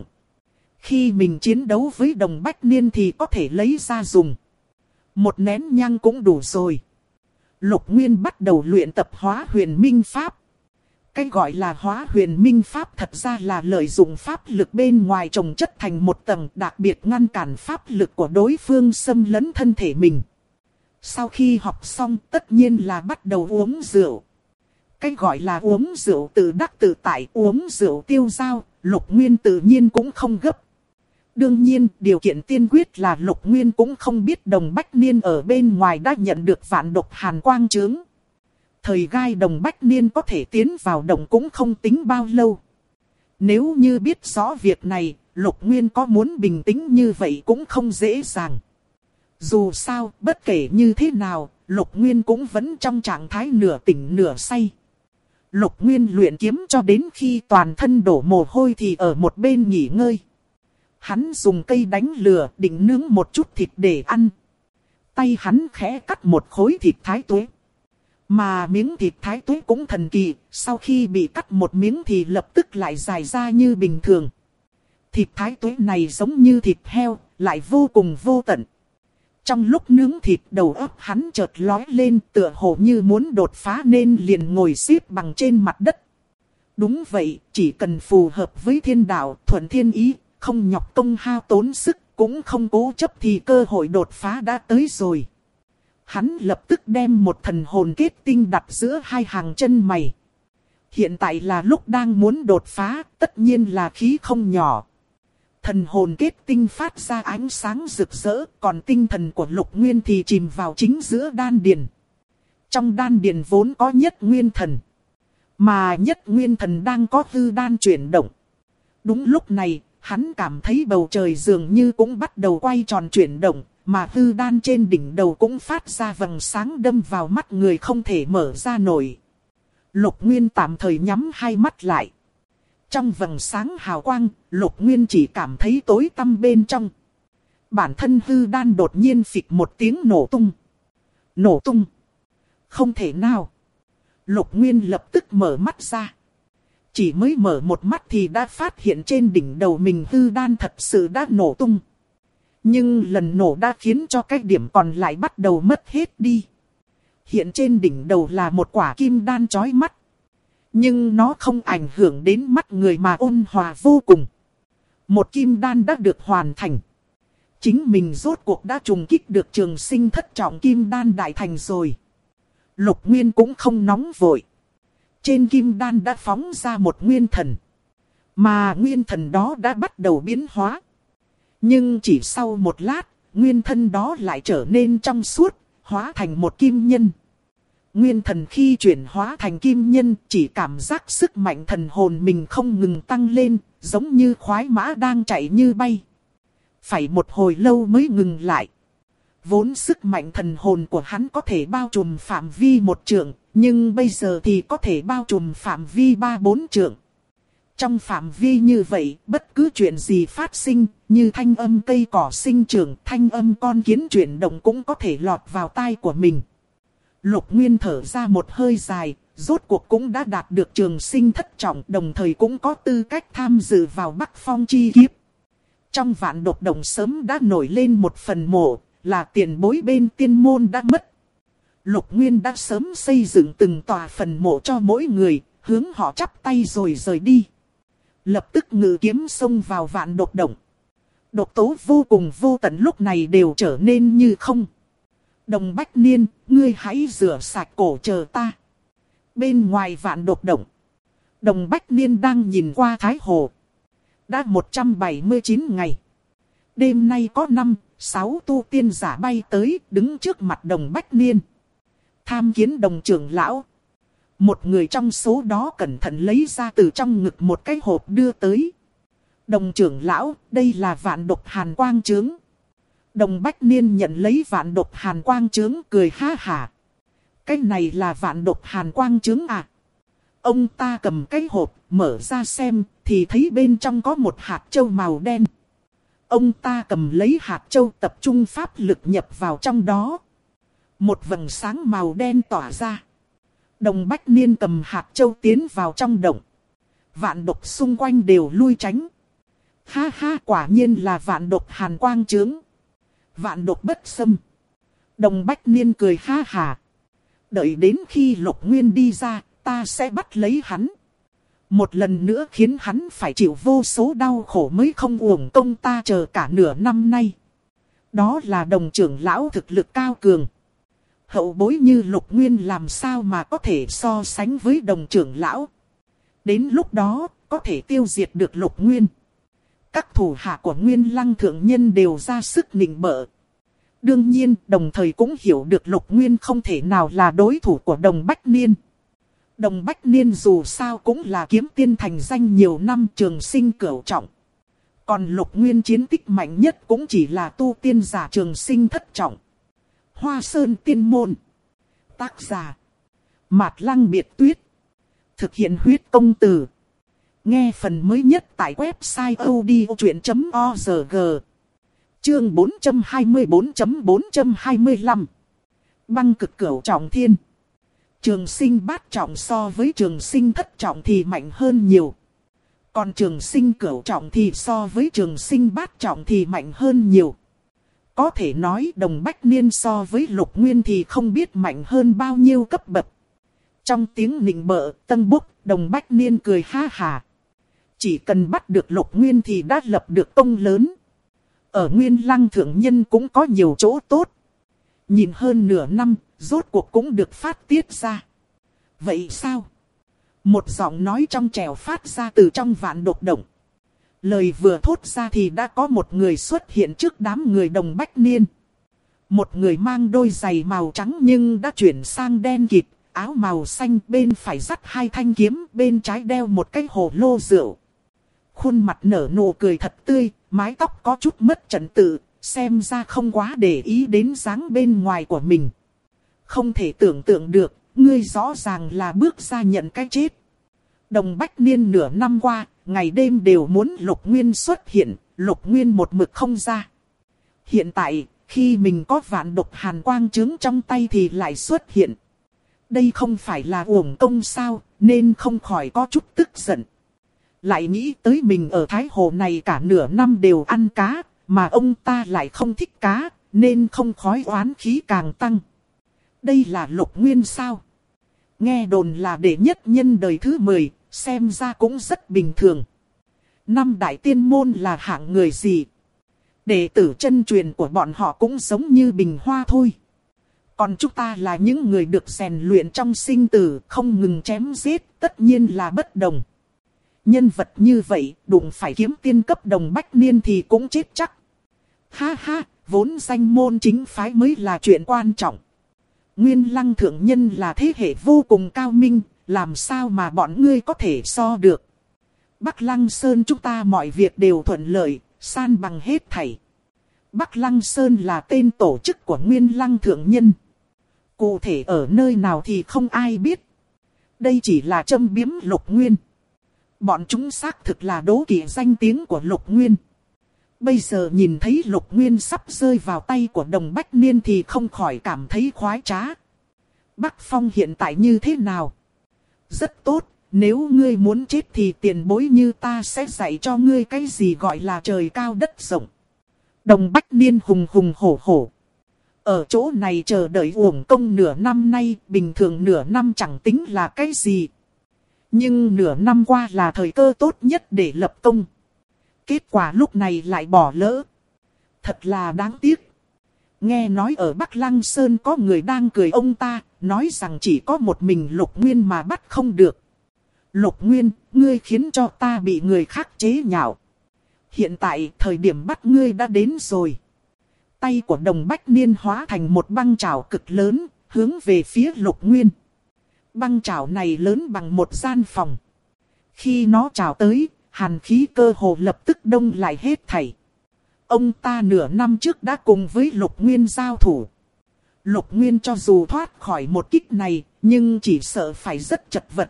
Khi mình chiến đấu với Đồng Bách Niên thì có thể lấy ra dùng. Một nén nhang cũng đủ rồi. Lục Nguyên bắt đầu luyện tập Hóa Huyền Minh Pháp. Cái gọi là Hóa Huyền Minh Pháp thật ra là lợi dụng pháp lực bên ngoài chồng chất thành một tầng, đặc biệt ngăn cản pháp lực của đối phương xâm lấn thân thể mình. Sau khi học xong tất nhiên là bắt đầu uống rượu. Cái gọi là uống rượu tự đắc tự tại, uống rượu tiêu dao, Lục Nguyên tự nhiên cũng không gấp. Đương nhiên, điều kiện tiên quyết là Lục Nguyên cũng không biết Đồng Bách Niên ở bên ngoài đã nhận được Vạn Độc Hàn Quang chướng. Thời gai Đồng Bách Niên có thể tiến vào động cũng không tính bao lâu. Nếu như biết rõ việc này, Lục Nguyên có muốn bình tĩnh như vậy cũng không dễ dàng. Dù sao, bất kể như thế nào, Lục Nguyên cũng vẫn trong trạng thái nửa tỉnh nửa say. Lục Nguyên luyện kiếm cho đến khi toàn thân đổ mồ hôi thì ở một bên nghỉ ngơi. Hắn dùng cây đánh lửa định nướng một chút thịt để ăn. Tay hắn khẽ cắt một khối thịt thái tuế. Mà miếng thịt thái tuế cũng thần kỳ, sau khi bị cắt một miếng thì lập tức lại dài ra như bình thường. Thịt thái tuế này giống như thịt heo, lại vô cùng vô tận. Trong lúc nướng thịt, đầu óc hắn chợt lóe lên, tựa hồ như muốn đột phá nên liền ngồi xếp bằng trên mặt đất. Đúng vậy, chỉ cần phù hợp với thiên đạo, thuận thiên ý, không nhọc công hao tốn sức, cũng không cố chấp thì cơ hội đột phá đã tới rồi. Hắn lập tức đem một thần hồn kết tinh đặt giữa hai hàng chân mày. Hiện tại là lúc đang muốn đột phá, tất nhiên là khí không nhỏ. Thần hồn kết tinh phát ra ánh sáng rực rỡ, còn tinh thần của Lục Nguyên thì chìm vào chính giữa đan điền. Trong đan điền vốn có nhất nguyên thần, mà nhất nguyên thần đang có hư đan chuyển động. Đúng lúc này, hắn cảm thấy bầu trời dường như cũng bắt đầu quay tròn chuyển động, mà hư đan trên đỉnh đầu cũng phát ra vầng sáng đâm vào mắt người không thể mở ra nổi. Lục Nguyên tạm thời nhắm hai mắt lại. Trong vầng sáng hào quang, Lục Nguyên chỉ cảm thấy tối tăm bên trong. Bản thân hư đan đột nhiên phịch một tiếng nổ tung. Nổ tung. Không thể nào. Lục Nguyên lập tức mở mắt ra. Chỉ mới mở một mắt thì đã phát hiện trên đỉnh đầu mình hư đan thật sự đã nổ tung. Nhưng lần nổ đã khiến cho cái điểm còn lại bắt đầu mất hết đi. Hiện trên đỉnh đầu là một quả kim đan chói mắt. Nhưng nó không ảnh hưởng đến mắt người mà ôn hòa vô cùng. Một kim đan đã được hoàn thành. Chính mình rốt cuộc đã trùng kích được trường sinh thất trọng kim đan đại thành rồi. Lục Nguyên cũng không nóng vội. Trên kim đan đã phóng ra một nguyên thần. Mà nguyên thần đó đã bắt đầu biến hóa. Nhưng chỉ sau một lát, nguyên thân đó lại trở nên trong suốt, hóa thành một kim nhân. Nguyên thần khi chuyển hóa thành kim nhân, chỉ cảm giác sức mạnh thần hồn mình không ngừng tăng lên, giống như khoái mã đang chạy như bay. Phải một hồi lâu mới ngừng lại. Vốn sức mạnh thần hồn của hắn có thể bao trùm phạm vi 1 trượng, nhưng bây giờ thì có thể bao trùm phạm vi 3-4 trượng. Trong phạm vi như vậy, bất cứ chuyện gì phát sinh, như thanh âm cây cỏ sinh trưởng, thanh âm con kiến chuyển động cũng có thể lọt vào tai của mình. Lục Nguyên thở ra một hơi dài, rốt cuộc cũng đã đạt được trường sinh thất trọng, đồng thời cũng có tư cách tham dự vào Bắc Phong chi kiếp. Trong Vạn Độc Động sớm đã nổi lên một phần mộ, là tiền bối bên tiên môn đã mất. Lục Nguyên đã sớm xây dựng từng tòa phần mộ cho mỗi người, hướng họ chắp tay rồi rời đi. Lập tức ngự kiếm xông vào Vạn Độc Động. Độc tố vô cùng vô tận lúc này đều trở nên như không. Đồng Bách Niên, ngươi hãy rửa sạch cổ chờ ta. Bên ngoài Vạn Độc Động, Đồng Bách Niên đang nhìn qua Thái Hồ. Đã 179 ngày. Đêm nay có 5-6 tu tiên giả bay tới, đứng trước mặt Đồng Bách Niên. Tham kiến Đồng trưởng lão. Một người trong số đó cẩn thận lấy ra từ trong ngực một cái hộp đưa tới. Đồng trưởng lão, đây là Vạn Độc Hàn Quang Chướng. Đồng Bách Niên nhận lấy Vạn Độc Hàn Quang Chướng cười ha hả. Cái này là Vạn Độc Hàn Quang Chướng à? Ông ta cầm cái hộp, mở ra xem, thì thấy bên trong có một hạt châu màu đen. Ông ta cầm lấy hạt châu tập trung pháp lực nhập vào trong đó. Một vầng sáng màu đen tỏa ra. Đồng Bách Niên cầm hạt châu tiến vào trong động. Vạn độc xung quanh đều lui tránh. Ha ha, quả nhiên là Vạn Độc Hàn Quang Chướng. Vạn độc bất xâm. Đồng Bách Niên cười ha hà. Đợi đến khi Lục Nguyên đi ra, ta sẽ bắt lấy hắn. Một lần nữa khiến hắn phải chịu vô số đau khổ mới không uổng công ta chờ cả nửa năm nay. Đó là Đồng trưởng lão thực lực cao cường. Hậu bối như Lục Nguyên làm sao mà có thể so sánh với Đồng trưởng lão. Đến lúc đó, có thể tiêu diệt được Lục Nguyên. Các thủ hạ của Nguyên Lăng thượng nhân đều ra sức nịnh bợ. Đương nhiên, đồng thời cũng hiểu được Lục Nguyên không thể nào là đối thủ của Đồng Bách Niên. Đồng Bách Niên dù sao cũng là kiếm tiên thành danh nhiều năm, trường sinh cửu trọng. Còn Lục Nguyên chiến tích mạnh nhất cũng chỉ là tu tiên giả trường sinh thất trọng. Hoa Sơn Tiên Môn. Tác giả Mạt Lăng Biệt Tuyết. Thực hiện huyết công từ. Nghe phần mới nhất tại website odchuyện.org. Chương 424.425. Băng cực cửu trọng thiên. Trường sinh bát trọng so với trường sinh thất trọng thì mạnh hơn nhiều. Còn trường sinh cửu trọng thì so với trường sinh bát trọng thì mạnh hơn nhiều. Có thể nói Đồng Bách Niên so với Lục Nguyên thì không biết mạnh hơn bao nhiêu cấp bậc. Trong tiếng nịnh bợ, tân bốc, Đồng Bách Niên cười ha hà. Chỉ cần bắt được Lục Nguyên thì đã lập được công lớn. Ở Nguyên Lăng thượng nhân cũng có nhiều chỗ tốt. Nhìn hơn nửa năm, rốt cuộc cũng được phát tiết ra. Vậy sao? Một giọng nói trong trẻo phát ra từ trong vạn độc động. Lời vừa thốt ra thì đã có một người xuất hiện trước đám người Đồng Bách Niên. Một người mang đôi giày màu trắng nhưng đã chuyển sang đen kịt, áo màu xanh, bên phải dắt hai thanh kiếm, bên trái đeo một cái hồ lô rượu. Khuôn mặt nở nụ cười thật tươi, mái tóc có chút mất trật tự, xem ra không quá để ý đến dáng bên ngoài của mình. Không thể tưởng tượng được, ngươi rõ ràng là bước ra nhận cái chết. Đồng Bách Niên nửa năm qua, ngày đêm đều muốn Lục Nguyên xuất hiện, Lục Nguyên một mực không ra. Hiện tại, khi mình có vạn độc hàn quang trướng trong tay thì lại xuất hiện. Đây không phải là uổng công sao, nên không khỏi có chút tức giận. Lại nghĩ tới mình ở Thái Hồ này cả nửa năm đều ăn cá, mà ông ta lại không thích cá, nên không khói oán khí càng tăng. Đây là Lục Nguyên sao? Nghe đồn là đệ nhất nhân đời thứ 10, xem ra cũng rất bình thường. Năm đại tiên môn là hạng người gì? Đệ tử chân truyền của bọn họ cũng giống như bình hoa thôi. Còn chúng ta là những người được rèn luyện trong sinh tử, không ngừng chém giết, tất nhiên là bất đồng. Nhân vật như vậy, đụng phải kiếm tiên cấp Đồng Bách Niên thì cũng chết chắc. Ha ha, vốn danh môn chính phái mới là chuyện quan trọng. Nguyên Lăng thượng nhân là thế hệ vô cùng cao minh, làm sao mà bọn ngươi có thể so được. Bắc Lăng Sơn chúng ta mọi việc đều thuận lợi, san bằng hết thảy. Bắc Lăng Sơn là tên tổ chức của Nguyên Lăng thượng nhân. Cụ thể ở nơi nào thì không ai biết. Đây chỉ là châm biếm Lục Nguyên. Bọn chúng xác thực là đố kỵ danh tiếng của Lục Nguyên. Bây giờ nhìn thấy Lục Nguyên sắp rơi vào tay của Đồng Bách Niên thì không khỏi cảm thấy khoái trá. Bắc Phong hiện tại như thế nào? Rất tốt, nếu ngươi muốn chết thì tiền bối như ta sẽ dạy cho ngươi cái gì gọi là trời cao đất rộng. Đồng Bách Niên hùng hùng hổ hổ. Ở chỗ này chờ đợi uổng công nửa năm nay, bình thường nửa năm chẳng tính là cái gì. Nhưng nửa năm qua là thời cơ tốt nhất để lập công. Kết quả lúc này lại bỏ lỡ. Thật là đáng tiếc. Nghe nói ở Bắc Lăng Sơn có người đang cười ông ta, nói rằng chỉ có một mình Lục Nguyên mà bắt không được. Lục Nguyên, ngươi khiến cho ta bị người khác chế nhạo. Hiện tại thời điểm bắt ngươi đã đến rồi. Tay của Đồng Bách Niên hóa thành một băng chảo cực lớn, hướng về phía Lục Nguyên. Băng chảo này lớn bằng một gian phòng. Khi nó chảo tới, hàn khí cơ hồ lập tức đông lại hết thảy. Ông ta nửa năm trước đã cùng với Lục Nguyên giao thủ. Lục Nguyên cho dù thoát khỏi một kích này, nhưng chỉ sợ phải rất chật vật.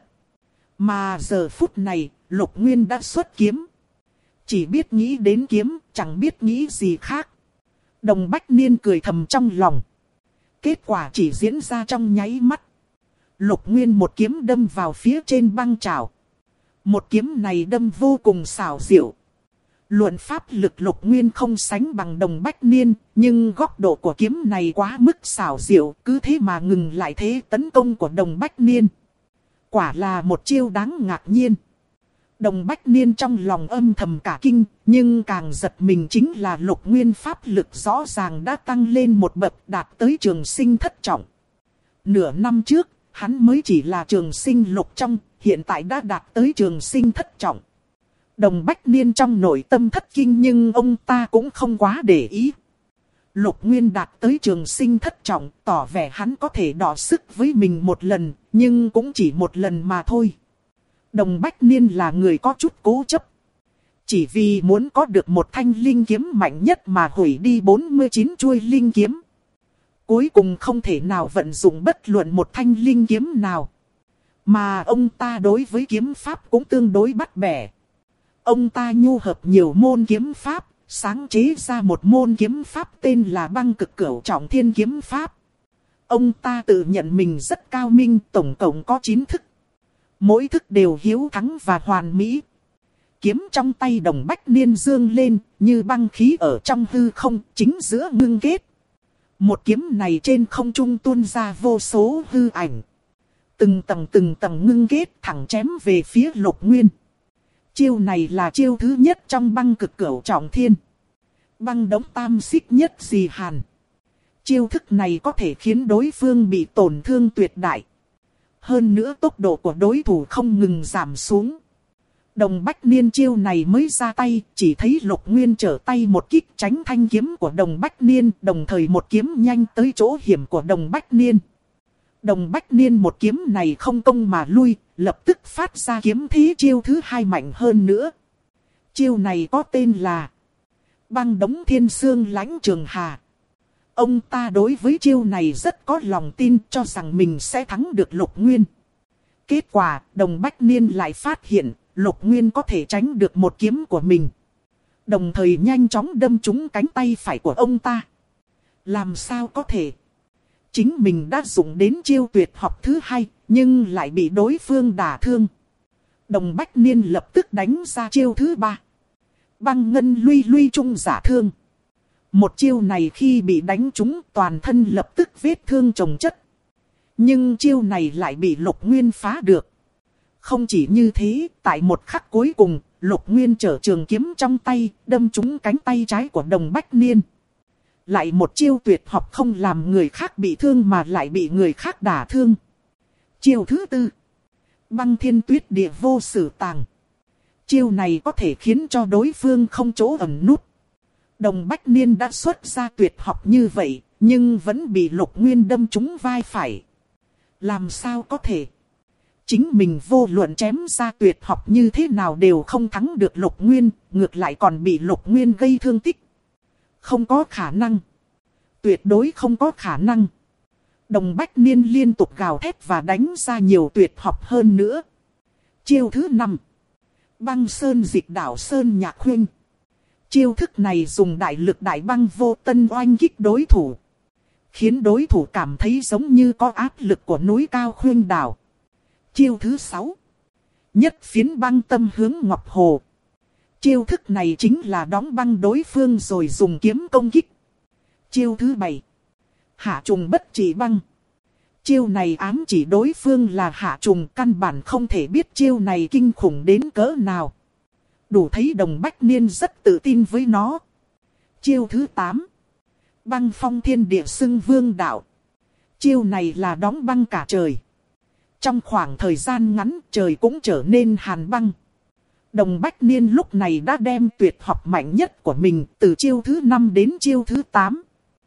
Mà giờ phút này, Lục Nguyên đã xuất kiếm. Chỉ biết nghĩ đến kiếm, chẳng biết nghĩ gì khác. Đồng Bách Niên cười thầm trong lòng. Kết quả chỉ diễn ra trong nháy mắt. Lục Nguyên một kiếm đâm vào phía trên băng chảo. Một kiếm này đâm vô cùng xảo diệu. Luận pháp lực Lục Nguyên không sánh bằng Đồng Bách Niên, nhưng góc độ của kiếm này quá mức xảo diệu, cứ thế mà ngừng lại thế tấn công của Đồng Bách Niên. Quả là một chiêu đáng ngạc nhiên. Đồng Bách Niên trong lòng âm thầm cả kinh, nhưng càng giật mình chính là Lục Nguyên pháp lực rõ ràng đã tăng lên một bậc đạt tới trường sinh thất trọng. Nửa năm trước, hắn mới chỉ là trường sinh lục trong, hiện tại đã đạt tới trường sinh thất trọng. Đồng Bách Niên trong nội tâm thất kinh nhưng ông ta cũng không quá để ý. Lục Nguyên đạt tới trường sinh thất trọng, tỏ vẻ hắn có thể đọ sức với mình một lần, nhưng cũng chỉ một lần mà thôi. Đồng Bách Niên là người có chút cố chấp. Chỉ vì muốn có được một thanh linh kiếm mạnh nhất mà hủy đi 49 chuôi linh kiếm. Cuối cùng không thể nào vận dụng bất luận một thanh linh kiếm nào. Mà ông ta đối với kiếm pháp cũng tương đối bắt bẻ. Ông ta nhu hợp nhiều môn kiếm pháp, sáng chế ra một môn kiếm pháp tên là Băng Cực Cửu Trọng Thiên Kiếm Pháp. Ông ta tự nhận mình rất cao minh, tổng cộng có 9 thức. Mỗi thức đều hiếu thắng và hoàn mỹ. Kiếm trong tay Đồng Bách Niên dương lên, như băng khí ở trong hư không, chính giữa ngưng kết. Một kiếm này trên không trung tuôn ra vô số hư ảnh. Từng tầng ngưng kết thẳng chém về phía Lục Nguyên. Chiêu này là chiêu thứ nhất trong Băng Cực Cửu Trọng Thiên. Băng đống tam xích nhất gì hàn. Chiêu thức này có thể khiến đối phương bị tổn thương tuyệt đại. Hơn nữa tốc độ của đối thủ không ngừng giảm xuống. Đồng Bách Niên chiêu này mới ra tay, chỉ thấy Lục Nguyên trở tay một kích tránh thanh kiếm của Đồng Bách Niên, đồng thời một kiếm nhanh tới chỗ hiểm của Đồng Bách Niên. Đồng Bách Niên một kiếm này không công mà lui, lập tức phát ra kiếm thế chiêu thứ hai mạnh hơn nữa. Chiêu này có tên là Băng Đống Thiên Sương Lãnh Trường Hà. Ông ta đối với chiêu này rất có lòng tin, cho rằng mình sẽ thắng được Lục Nguyên. Kết quả, Đồng Bách Niên lại phát hiện, Lục Nguyên có thể tránh được một kiếm của mình. Đồng thời nhanh chóng đâm trúng cánh tay phải của ông ta. Làm sao có thể? Chính mình đã dùng đến chiêu tuyệt học thứ hai, nhưng lại bị đối phương đả thương. Đồng Bách Niên lập tức đánh ra chiêu thứ ba. Băng Ngân Luy Luy Trung Giả Thương. Một chiêu này khi bị đánh trúng toàn thân lập tức vết thương chồng chất. Nhưng chiêu này lại bị Lục Nguyên phá được. Không chỉ như thế, tại một khắc cuối cùng, Lục Nguyên trở trường kiếm trong tay, đâm trúng cánh tay trái của Đồng Bách Niên. Lại một chiêu tuyệt học không làm người khác bị thương mà lại bị người khác đả thương. Chiêu thứ tư. Băng Thiên Tuyết Địa Vô Sử Tàng. Chiêu này có thể khiến cho đối phương không chỗ ẩn nút. Đồng Bách Niên đã xuất ra tuyệt học như vậy, nhưng vẫn bị Lục Nguyên đâm trúng vai phải. Làm sao có thể? Chính mình vô luận chém ra tuyệt học như thế nào đều không thắng được Lục Nguyên, ngược lại còn bị Lục Nguyên gây thương tích. Không có khả năng. Tuyệt đối không có khả năng. Đồng Bách Niên liên tục gào thét và đánh ra nhiều tuyệt học hơn nữa. Chiêu thứ 5. Băng Sơn Dịch Đảo Sơn Nhạc Huynh. Chiêu thức này dùng đại lực đại băng vô tân oanh kích đối thủ. Khiến đối thủ cảm thấy giống như có áp lực của núi cao Khuynh Đảo. Chiêu thứ 6. Nhất Phiến Băng Tâm Hướng Ngọc Hồ. Chiêu thức này chính là đóng băng đối phương rồi dùng kiếm công kích. Chiêu thứ 7. Hạ Trùng Bất Chỉ Băng. Chiêu này ám chỉ đối phương là Hạ Trùng, căn bản không thể biết chiêu này kinh khủng đến cỡ nào. Đủ thấy Đồng Bách Niên rất tự tin với nó. Chiêu thứ 8. Băng Phong Thiên Địa Xưng Vương Đạo. Chiêu này là đóng băng cả trời. Trong khoảng thời gian ngắn trời cũng trở nên hàn băng. Đồng Bách Niên lúc này đã đem tuyệt học mạnh nhất của mình từ chiêu thứ 5 đến chiêu thứ 8.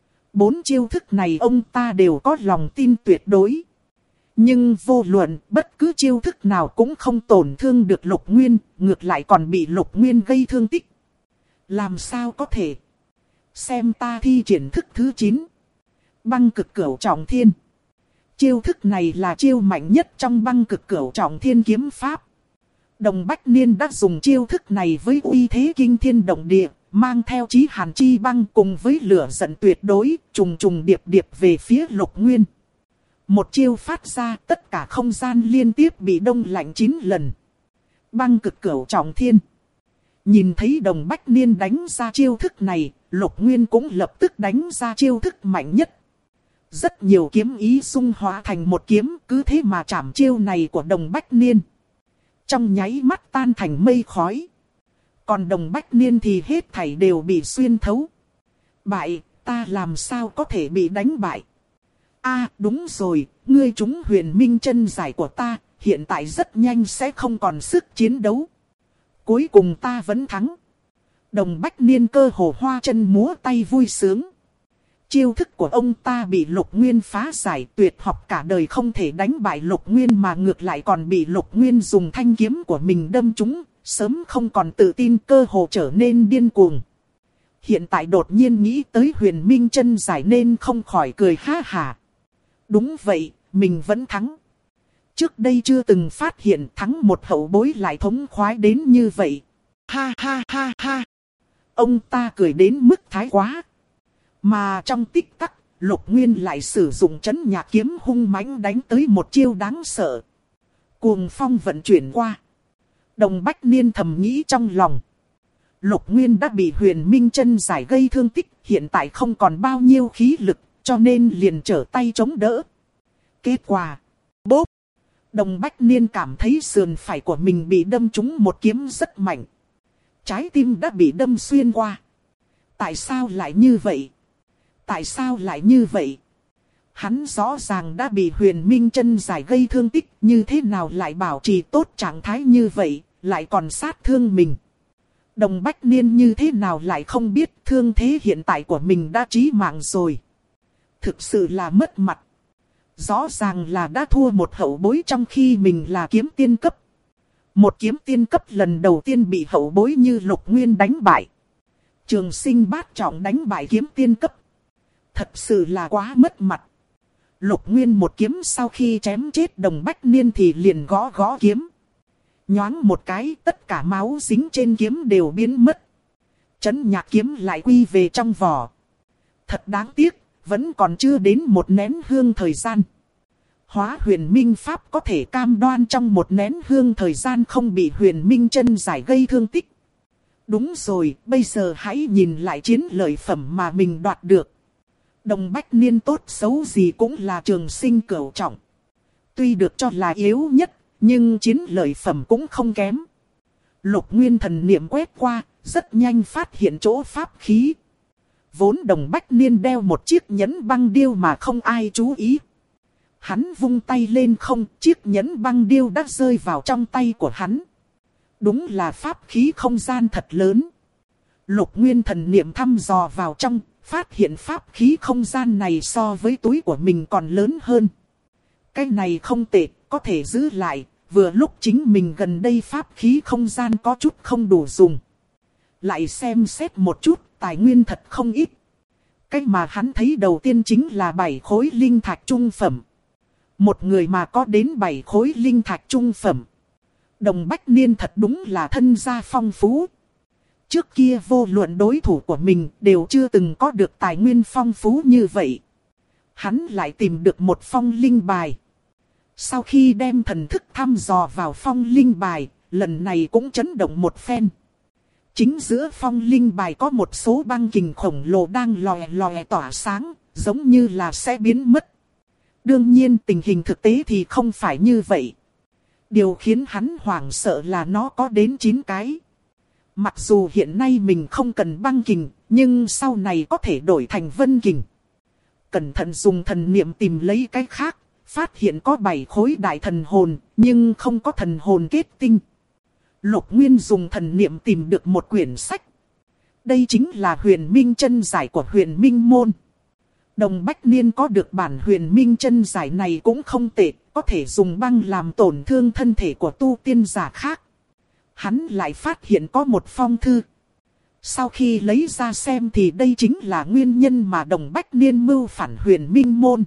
4 chiêu thức này ông ta đều có lòng tin tuyệt đối. Nhưng vô luận bất cứ chiêu thức nào cũng không tổn thương được Lục Nguyên, ngược lại còn bị Lục Nguyên gây thương tích. Làm sao có thể? Xem ta thi triển thức thứ 9. Băng Cực Cửu Trọng Thiên. Chiêu thức này là chiêu mạnh nhất trong Băng Cực Cửu Trọng Thiên kiếm pháp. Đồng Bách Niên đã dùng chiêu thức này với uy thế kinh thiên động địa, mang theo chí hàn chi băng cùng với lửa giận tuyệt đối, trùng trùng điệp điệp về phía Lục Nguyên. Một chiêu phát ra, tất cả không gian liên tiếp bị đông lạnh 9 lần. Băng Cực Cửu Trọng Thiên. Nhìn thấy Đồng Bách Niên đánh ra chiêu thức này, Lục Nguyên cũng lập tức đánh ra chiêu thức mạnh nhất. Rất nhiều kiếm ý xung hóa thành một kiếm, cứ thế mà chạm chiêu này của Đồng Bách Niên. Trong nháy mắt tan thành mây khói. Còn Đồng Bách Niên thì hết thảy đều bị xuyên thấu. Bại, ta làm sao có thể bị đánh bại? Đúng rồi, ngươi trúng Huyền Minh chân giải của ta, hiện tại rất nhanh sẽ không còn sức chiến đấu. Cuối cùng ta vẫn thắng. Đồng Bách Niên cơ hồ hoa chân múa tay vui sướng. Chiêu thức của ông ta bị Lục Nguyên phá giải, tuyệt học cả đời không thể đánh bại Lục Nguyên mà ngược lại còn bị Lục Nguyên dùng thanh kiếm của mình đâm trúng, sớm không còn tự tin, cơ hồ trở nên điên cuồng. Hiện tại đột nhiên nghĩ tới Huyền Minh chân giải nên không khỏi cười ha hả. Đúng vậy, mình vẫn thắng. Trước đây chưa từng phát hiện thắng một hậu bối lại thống khoái đến như vậy. Ha ha ha ha. Ông ta cười đến mức thái quá. Mà trong tích tắc, Lục Nguyên lại sử dụng trấn nhạc kiếm hung mãnh đánh tới một chiêu đáng sợ. Cuồng phong vận chuyển qua. Đồng Bách Niên thầm nghĩ trong lòng. Lục Nguyên đã bị Huyền Minh chân giải gây thương tích, hiện tại không còn bao nhiêu khí lực, cho nên liền trở tay chống đỡ. Kết quả, bốp. Đồng Bách Niên cảm thấy sườn phải của mình bị đâm trúng một kiếm rất mạnh. Trái tim đã bị đâm xuyên qua. Tại sao lại như vậy? Tại sao lại như vậy? Hắn rõ ràng đã bị Huyền Minh chân giải gây thương tích, như thế nào lại bảo trì tốt trạng thái như vậy, lại còn sát thương mình. Đồng Bách Niên như thế nào lại không biết thương thế hiện tại của mình đã chí mạng rồi. Thực sự là mất mặt. Rõ ràng là đã thua một hậu bối trong khi mình là kiếm tiên cấp. Một kiếm tiên cấp lần đầu tiên bị hậu bối như Lục Nguyên đánh bại. Trường Sinh bát trọng đánh bại kiếm tiên cấp. Thật sự là quá mất mặt. Lục Nguyên một kiếm sau khi chém chết Đồng Bách Niên thì liền gõ gõ kiếm. Nhoáng một cái, tất cả máu dính trên kiếm đều biến mất. Trấn Nhạc kiếm lại quy về trong vỏ. Thật đáng tiếc, vẫn còn chưa đến một nén hương thời gian. Hóa Huyền Minh Pháp có thể cam đoan trong một nén hương thời gian không bị Huyền Minh chân giải gây thương tích. Đúng rồi, bây giờ hãy nhìn lại chiến lợi phẩm mà mình đoạt được. Đồng Bách Niên tốt xấu gì cũng là Trường Sinh cửu trọng. Tuy được cho là yếu nhất, nhưng chiến lợi phẩm cũng không kém. Lục Nguyên thần niệm quét qua, rất nhanh phát hiện chỗ pháp khí. Vốn Đồng Bách Niên đeo một chiếc nhẫn băng điêu mà không ai chú ý. Hắn vung tay lên không, chiếc nhẫn băng điêu đã rơi vào trong tay của hắn. Đúng là pháp khí không gian thật lớn. Lục Nguyên thần niệm thăm dò vào trong, phát hiện pháp khí không gian này so với túi của mình còn lớn hơn. Cái này không tệ, có thể giữ lại, vừa lúc chính mình gần đây pháp khí không gian có chút không đủ dùng. Lại xem xét một chút, tài nguyên thật không ít. Cái mà hắn thấy đầu tiên chính là 7 khối linh thạch trung phẩm. Một người mà có đến 7 khối linh thạch trung phẩm. Đồng Bách Niên thật đúng là thân gia phong phú. Trước kia vô luận đối thủ của mình đều chưa từng có được tài nguyên phong phú như vậy. Hắn lại tìm được một phong linh bài. Sau khi đem thần thức thăm dò vào phong linh bài, lần này cũng chấn động một phen. Chính giữa phong linh bài có một số băng kình khổng lồ đang lòe lòe tỏa sáng, giống như là sẽ biến mất. Đương nhiên tình hình thực tế thì không phải như vậy. Điều khiến hắn hoảng sợ là nó có đến 9 cái. Mặc dù hiện nay mình không cần băng kình, nhưng sau này có thể đổi thành vân kình. Cẩn thận dùng thần niệm tìm lấy cái khác, phát hiện có 7 khối đại thần hồn, nhưng không có thần hồn kết tinh. Lục Nguyên dùng thần niệm tìm được một quyển sách. Đây chính là Huyền Minh chân giải của Huyền Minh môn. Đồng Bách Niên có được bản Huyền Minh chân giải này cũng không tệ, có thể dùng băng làm tổn thương thân thể của tu tiên giả khác. Hắn lại phát hiện có một phong thư. Sau khi lấy ra xem thì đây chính là nguyên nhân mà Đồng Bách Niên mưu phản Huyền Minh môn.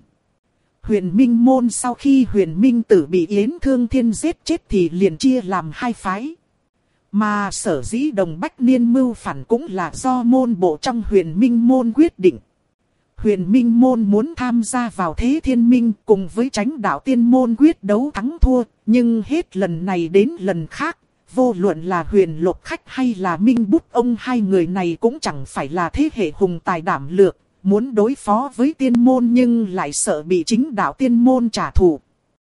Huyền Minh môn sau khi Huyền Minh tử bị Yến Thương Thiên giết chết thì liền chia làm 2 phái. Mà sở dĩ Đồng Bách Niên mưu phản cũng là do môn bộ trong Huyền Minh môn quyết định. Huyền Minh môn muốn tham gia vào Thế Thiên Minh cùng với Chánh Đạo Tiên môn quyết đấu thắng thua, nhưng hết lần này đến lần khác, vô luận là Huyền Lục Khách hay là Minh Bút ông, hai người này cũng chẳng phải là thế hệ hùng tài đảm lược, muốn đối phó với tiên môn nhưng lại sợ bị Chính Đạo Tiên môn trả thù.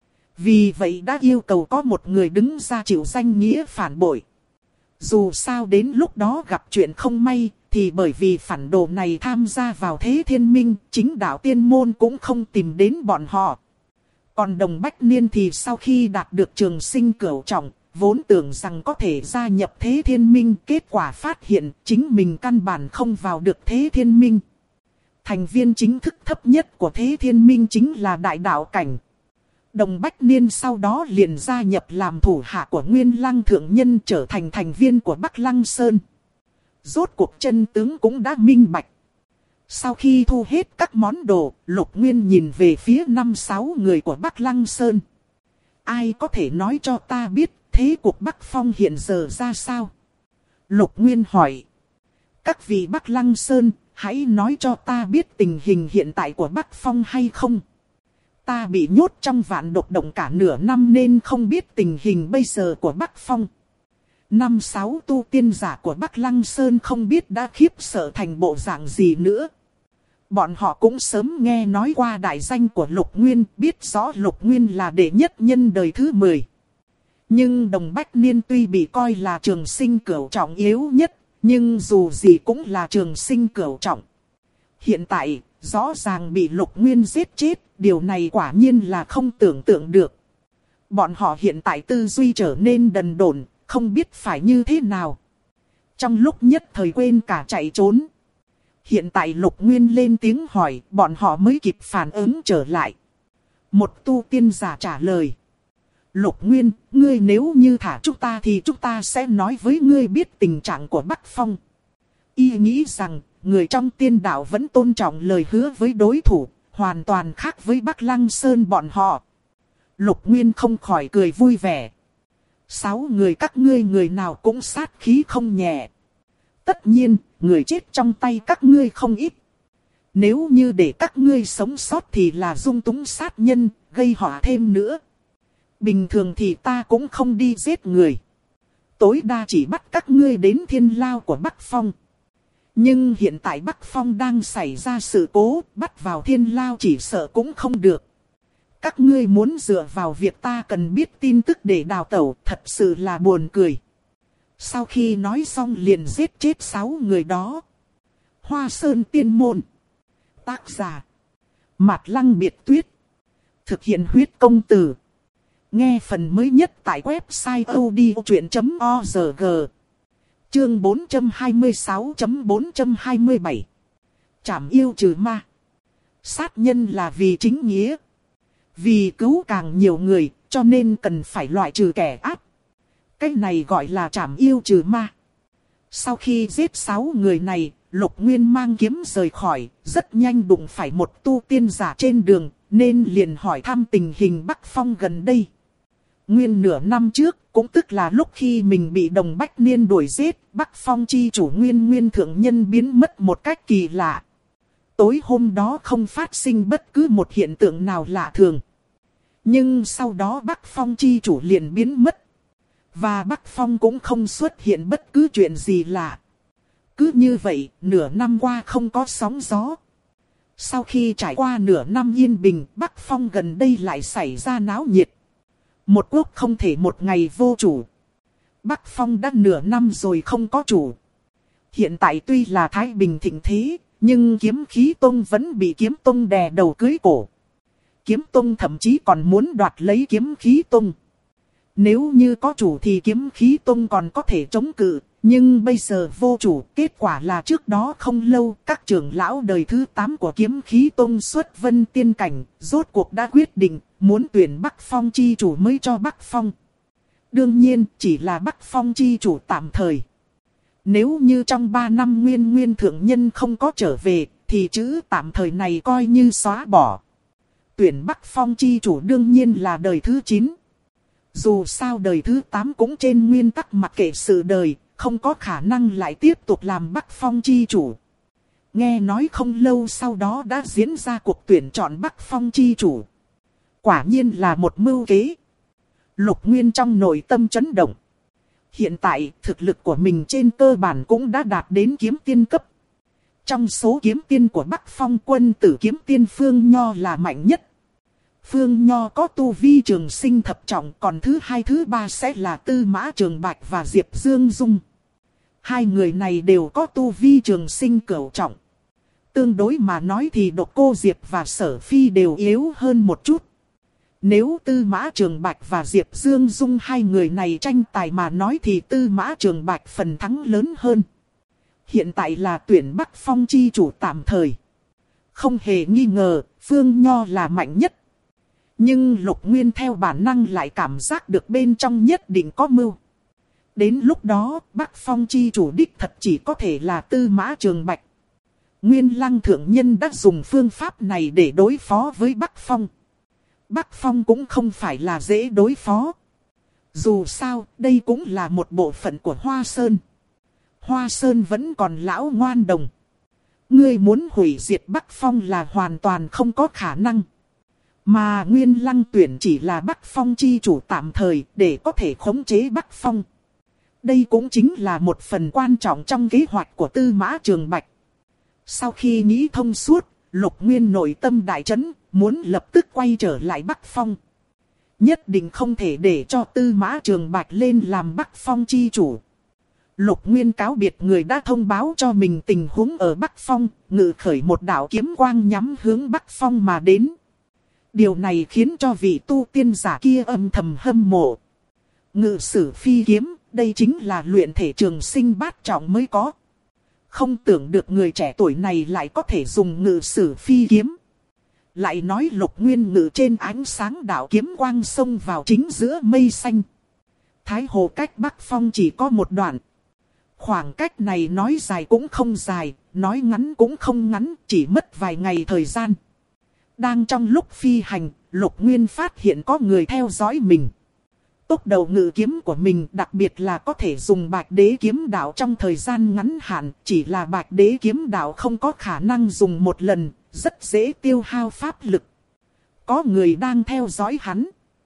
Vì vậy đã yêu cầu có một người đứng ra chịu danh nghĩa phản bội. Dù sao đến lúc đó gặp chuyện không may, thì bởi vì phản đồ này tham gia vào Thế Thiên Minh, Chính Đạo Tiên môn cũng không tìm đến bọn họ. Còn Đồng Bách Niên thì sau khi đạt được Trường Sinh cửu trọng, vốn tưởng rằng có thể gia nhập Thế Thiên Minh, kết quả phát hiện chính mình căn bản không vào được Thế Thiên Minh. Thành viên chính thức thấp nhất của Thế Thiên Minh chính là Đại Đạo Cảnh. Đồng Bách Niên sau đó liền gia nhập làm thủ hạ của Nguyên Lăng Thượng Nhân, trở thành thành viên của Bắc Lăng Sơn. Rốt cuộc chân tướng cũng đã minh bạch. Sau khi thu hết các món đồ, Lục Nguyên nhìn về phía 5-6 người của Bắc Lăng Sơn. Ai có thể nói cho ta biết thế cuộc Bắc Phong hiện giờ ra sao? Lục Nguyên hỏi. Các vị Bắc Lăng Sơn, hãy nói cho ta biết tình hình hiện tại của Bắc Phong hay không? Ta bị nhốt trong vạn độc động cả nửa năm nên không biết tình hình bây giờ của Bắc Phong. 5-6 tu tiên giả của Bắc Lăng Sơn không biết đã khiếp sợ thành bộ dạng gì nữa. Bọn họ cũng sớm nghe nói qua đại danh của Lục Nguyên, biết rõ Lục Nguyên là đệ nhất nhân đời thứ 10. Nhưng Đồng Bách Niên tuy bị coi là Trường Sinh cửu trọng yếu nhất, nhưng dù gì cũng là Trường Sinh cửu trọng. Hiện tại, rõ ràng bị Lục Nguyên giết chết, điều này quả nhiên là không tưởng tượng được. Bọn họ hiện tại tư duy trở nên đần độn, không biết phải như thế nào. Trong lúc nhất thời quên cả chạy trốn. Hiện tại Lục Nguyên lên tiếng hỏi, bọn họ mới kịp phản ứng trở lại. Một tu tiên giả trả lời. Lục Nguyên, ngươi nếu như thả chúng ta thì chúng ta sẽ nói với ngươi biết tình trạng của Bắc Phong. Y nghĩ rằng, người trong tiên đạo vẫn tôn trọng lời hứa với đối thủ, hoàn toàn khác với Bắc Lăng Sơn bọn họ. Lục Nguyên không khỏi cười vui vẻ. 6 người các ngươi người nào cũng sát khí không nhẹ. Tất nhiên, người chết trong tay các ngươi không ít. Nếu như để các ngươi sống sót thì là dung túng sát nhân, gây họa thêm nữa. Bình thường thì ta cũng không đi giết người. Tối đa chỉ bắt các ngươi đến thiên lao của Bắc Phong. Nhưng hiện tại Bắc Phong đang xảy ra sự cố, bắt vào thiên lao chỉ sợ cũng không được. Các ngươi muốn dựa vào việc ta cần biết tin tức để đào tẩu, thật sự là buồn cười. Sau khi nói xong liền giết chết 6 người đó. Hoa Sơn Tiên Môn. Tác giả. Mạt Lăng Biệt Tuyết. Thực hiện huyết công từ. Nghe phần mới nhất tại website odchuyện.org. Chương 426.427. Trảm yêu trừ ma. Sát nhân là vì chính nghĩa. Vì cứu càng nhiều người, cho nên cần phải loại trừ kẻ ác. Cái này gọi là trảm yêu trừ ma. Sau khi giết 6 người này, Lục Nguyên mang kiếm rời khỏi, rất nhanh đụng phải một tu tiên giả trên đường, nên liền hỏi thăm tình hình Bắc Phong gần đây. Nguyên nửa năm trước, cũng tức là lúc khi mình bị Đồng Bách Niên đuổi giết, Bắc Phong chi chủ Nguyên thượng nhân biến mất một cách kỳ lạ. Tối hôm đó không phát sinh bất cứ một hiện tượng nào lạ thường. Nhưng sau đó Bắc Phong chi chủ liền biến mất. Và Bắc Phong cũng không xuất hiện bất cứ chuyện gì lạ. Cứ như vậy, nửa năm qua không có sóng gió. Sau khi trải qua nửa năm yên bình, Bắc Phong gần đây lại xảy ra náo nhiệt. Một quốc không thể một ngày vô chủ. Bắc Phong đã nửa năm rồi không có chủ. Hiện tại tuy là thái bình thịnh thế, nhưng Kiếm Khí Tông vẫn bị Kiếm Tông đè đầu cưới cổ. Kiếm Tông thậm chí còn muốn đoạt lấy Kiếm Khí Tông. Nếu như có chủ thì Kiếm Khí Tông còn có thể chống cự, nhưng bây giờ vô chủ. Kết quả là trước đó không lâu, các trưởng lão đời thứ 8 của Kiếm Khí Tông xuất vân tiên cảnh, rốt cuộc đã quyết định, muốn tuyển Bắc Phong chi chủ mới cho Bắc Phong. Đương nhiên, chỉ là Bắc Phong chi chủ tạm thời. Nếu như trong 3 năm Nguyên thượng nhân không có trở về, thì chữ tạm thời này coi như xóa bỏ. Tuyển Bắc Phong chi chủ đương nhiên là đời thứ 9. Dù sao đời thứ 8 cũng trên nguyên tắc mặc kệ sự đời, không có khả năng lại tiếp tục làm Bắc Phong chi chủ. Nghe nói không lâu sau đó đã diễn ra cuộc tuyển chọn Bắc Phong chi chủ. Quả nhiên là một mưu kế. Lục Nguyên trong nội tâm chấn động. Hiện tại, thực lực của mình trên cơ bản cũng đã đạt đến kiếm tiên cấp. Trong số kiếm tiên của Bắc Phong quân tử kiếm tiên Phương Nho là mạnh nhất. Phương Nho có tu vi trường sinh thập trọng, còn thứ 2 thứ 3 sẽ là Tư Mã Trường Bạch và Diệp Dương Dung. Hai người này đều có tu vi trường sinh cửu trọng. Tương đối mà nói thì Độc Cô Diệp và Sở Phi đều yếu hơn một chút. Nếu Tư Mã Trường Bạch và Diệp Dương Dung hai người này tranh tài mà nói thì Tư Mã Trường Bạch phần thắng lớn hơn. Hiện tại là tuyển Bắc Phong chi chủ tạm thời. Không hề nghi ngờ, Phương Nho là mạnh nhất. Nhưng Lục Nguyên theo bản năng lại cảm giác được bên trong nhất định có mưu. Đến lúc đó, Bắc Phong chi chủ đích thật chỉ có thể là Tư Mã Trường Bạch. Nguyên Lăng thượng nhân đã dùng phương pháp này để đối phó với Bắc Phong. Bắc Phong cũng không phải là dễ đối phó. Dù sao, đây cũng là một bộ phận của Hoa Sơn. Hoa Sơn vẫn còn lão ngoan đồng. Ngươi muốn hủy diệt Bắc Phong là hoàn toàn không có khả năng. Mà Nguyên Lăng tuyển chỉ là Bắc Phong chi chủ tạm thời để có thể khống chế Bắc Phong. Đây cũng chính là một phần quan trọng trong kế hoạch của Tư Mã Trường Bạch. Sau khi nghĩ thông suốt, Lục Nguyên nội tâm đại chấn, muốn lập tức quay trở lại Bắc Phong. Nhất định không thể để cho Tư Mã Trường Bạch lên làm Bắc Phong chi chủ. Lục Nguyên cáo biệt người đã thông báo cho mình tình huống ở Bắc Phong, ngự khởi một đạo kiếm quang nhắm hướng Bắc Phong mà đến. Điều này khiến cho vị tu tiên giả kia âm thầm hâm mộ. Ngự sử phi kiếm, đây chính là luyện thể trường sinh bát trọng mới có. Không tưởng được người trẻ tuổi này lại có thể dùng ngự sử phi kiếm. Lại nói Lục Nguyên ngự trên ánh sáng đạo kiếm quang xông vào chính giữa mây xanh. Thái Hồ cách Bắc Phong chỉ có một đoạn. Khoảng cách này nói dài cũng không dài, nói ngắn cũng không ngắn, chỉ mất vài ngày thời gian. Đang trong lúc phi hành, Lục Nguyên phát hiện có người theo dõi mình. Tốc độ ngự kiếm của mình đặc biệt là có thể dùng Bạch Đế kiếm đạo trong thời gian ngắn hạn, chỉ là Bạch Đế kiếm đạo không có khả năng dùng một lần, rất dễ tiêu hao pháp lực. Có người đang theo dõi hắn.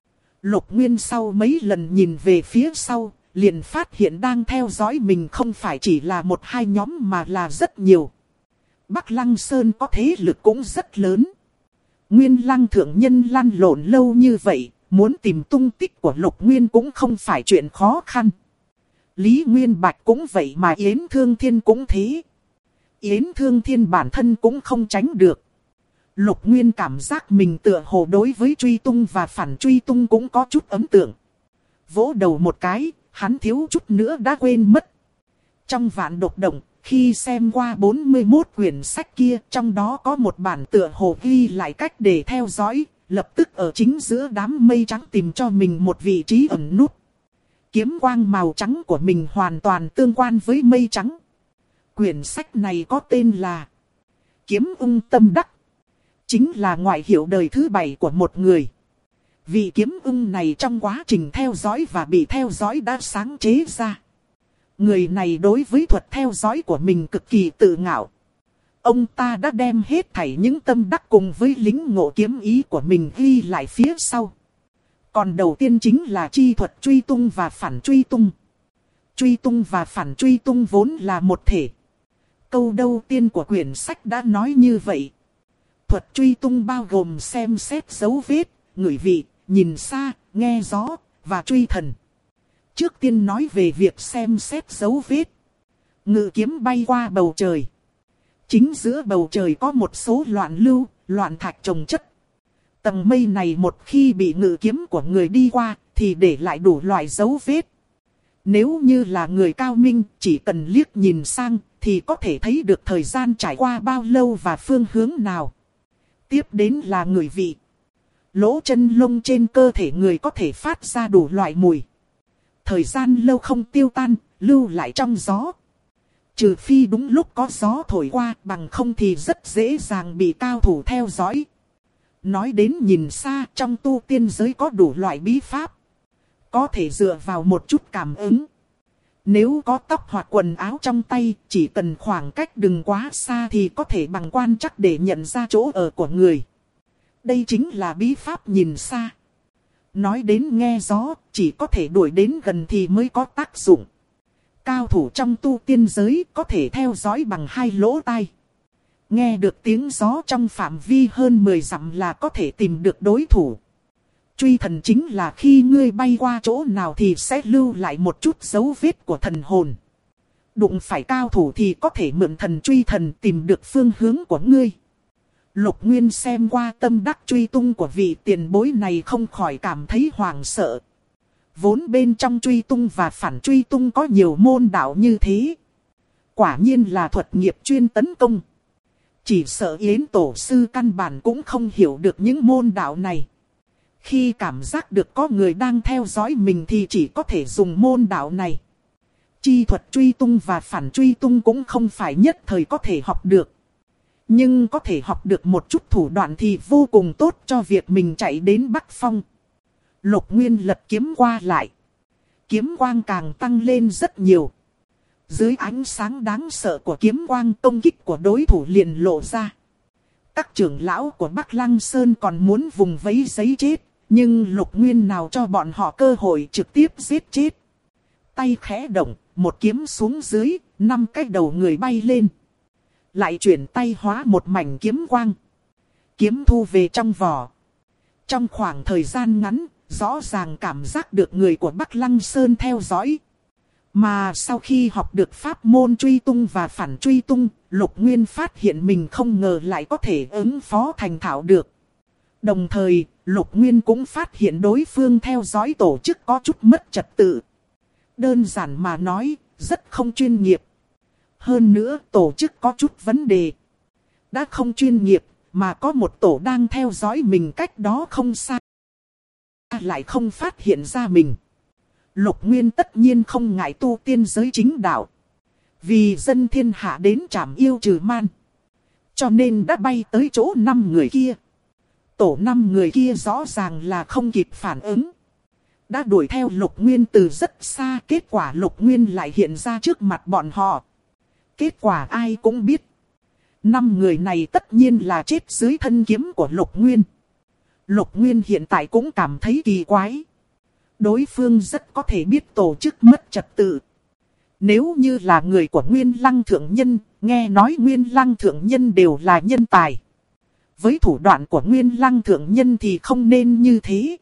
Lục Nguyên sau mấy lần nhìn về phía sau, liền phát hiện đang theo dõi mình không phải chỉ là một hai nhóm mà là rất nhiều. Bắc Lăng Sơn có thế lực cũng rất lớn. Nguyên Lăng thượng nhân lăn lộn lâu như vậy, muốn tìm tung tích của Lục Nguyên cũng không phải chuyện khó khăn. Lý Nguyên Bạch cũng vậy mà Yến Thương Thiên cũng thế. Yến Thương Thiên bản thân cũng không tránh được. Lục Nguyên cảm giác mình tựa hồ đối với truy tung và phản truy tung cũng có chút ấn tượng. Vỗ đầu một cái, hắn thiếu chút nữa đã quên mất. Trong vạn độc động, khi xem qua 41 quyển sách kia, trong đó có một bản tựa hồ ghi lại cách để theo dõi, lập tức ở chính giữa đám mây trắng tìm cho mình một vị trí ẩn nút. Kiếm quang màu trắng của mình hoàn toàn tương quan với mây trắng. Quyển sách này có tên là Kiếm Ung Tâm Đắc. Chính là ngoại hiệu đời thứ 7 của một người. Vị kiếm ung này trong quá trình theo dõi và bị theo dõi đã sáng chế ra. Người này đối với thuật theo dõi của mình cực kỳ tự ngạo. Ông ta đã đem hết thảy những tâm đắc cùng với lính ngộ kiếm ý của mình ghi lại phía sau. Còn đầu tiên chính là chi thuật truy tung và phản truy tung. Truy tung và phản truy tung vốn là một thể. Câu đầu tiên của quyển sách đã nói như vậy. Thuật truy tung bao gồm xem xét dấu vết, ngửi vị, nhìn xa, nghe gió, và truy thần. Trước tiên nói về việc xem xét dấu vết. Ngự kiếm bay qua bầu trời. Chính giữa bầu trời có một số loạn lưu, loạn thạch chồng chất. Tầng mây này một khi bị ngự kiếm của người đi qua, thì để lại đủ loại dấu vết. Nếu như là người cao minh, chỉ cần liếc nhìn sang, thì có thể thấy được thời gian trải qua bao lâu và phương hướng nào. Tiếp đến là ngửi vị. Lỗ chân lông trên cơ thể người có thể phát ra đủ loại mùi. Thời gian lâu không tiêu tan, lưu lại trong gió. Trừ phi đúng lúc có gió thổi qua, bằng không thì rất dễ dàng bị cao thủ theo dõi. Nói đến nhìn xa, trong tu tiên giới có đủ loại bí pháp. Có thể dựa vào một chút cảm ứng. Nếu có tóc hoặc quần áo trong tay, chỉ cần khoảng cách đừng quá xa thì có thể bằng quan trắc để nhận ra chỗ ở của người. Đây chính là bí pháp nhìn xa. Nói đến nghe gió, chỉ có thể đuổi đến gần thì mới có tác dụng. Cao thủ trong tu tiên giới có thể theo dõi bằng hai lỗ tai. Nghe được tiếng gió trong phạm vi hơn 10 dặm là có thể tìm được đối thủ. Truy thần chính là khi ngươi bay qua chỗ nào thì sẽ lưu lại một chút dấu vết của thần hồn. Đụng phải cao thủ thì có thể mượn thần truy thần tìm được phương hướng của ngươi. Lục Nguyên xem qua tâm đắc truy tung của vị tiền bối này không khỏi cảm thấy hoảng sợ. Vốn bên trong truy tung và phản truy tung có nhiều môn đạo như thế. Quả nhiên là thuật nghiệp chuyên tấn công. Chỉ sợ Yến Tổ Sư căn bản cũng không hiểu được những môn đạo này. Khi cảm giác được có người đang theo dõi mình thì chỉ có thể dùng môn đạo này. Chi thuật truy tung và phản truy tung cũng không phải nhất thời có thể học được. Nhưng có thể học được một chút thủ đoạn thì vô cùng tốt cho việc mình chạy đến Bắc Phong. Lục Nguyên lật kiếm qua lại. Kiếm quang càng tăng lên rất nhiều. Dưới ánh sáng đáng sợ của kiếm quang, công kích của đối thủ liền lộ ra. Các trưởng lão của Bắc Lăng Sơn còn muốn vùng vẫy giấy chết. Nhưng Lục Nguyên nào cho bọn họ cơ hội trực tiếp giết chết. Tay khẽ động, một kiếm xuống dưới, 5 cái đầu người bay lên. Lại chuyển tay hóa một mảnh kiếm quang. Kiếm thu về trong vỏ. Trong khoảng thời gian ngắn, rõ ràng cảm giác được người của Bắc Lăng Sơn theo dõi. Mà sau khi học được pháp môn truy tung và phản truy tung, Lục Nguyên phát hiện mình không ngờ lại có thể ứng phó thành thạo được. Đồng thời, Lục Nguyên cũng phát hiện đối phương theo dõi tổ chức có chút mất trật tự. Đơn giản mà nói, rất không chuyên nghiệp. Hơn nữa, tổ chức có chút vấn đề. Đã không chuyên nghiệp, mà có một tổ đang theo dõi mình cách đó không xa. Lại không phát hiện ra mình. Lục Nguyên tất nhiên không ngại tu tiên giới chính đạo. Vì dân thiên hạ đến trảm yêu trừ man. Cho nên đã bay tới chỗ 5 người kia. Tổ 5 người kia rõ ràng là không kịp phản ứng. Đã đuổi theo Lục Nguyên từ rất xa, kết quả Lục Nguyên lại hiện ra trước mặt bọn họ. Kết quả ai cũng biết. 5 người này tất nhiên là chết dưới thân kiếm của Lục Nguyên. Lục Nguyên hiện tại cũng cảm thấy kỳ quái. Đối phương rất có thể biết tổ chức mất trật tự. Nếu như là người của Nguyên Lăng Thượng Nhân, nghe nói Nguyên Lăng Thượng Nhân đều là nhân tài. Với thủ đoạn của Nguyên Lăng Thượng Nhân thì không nên như thế.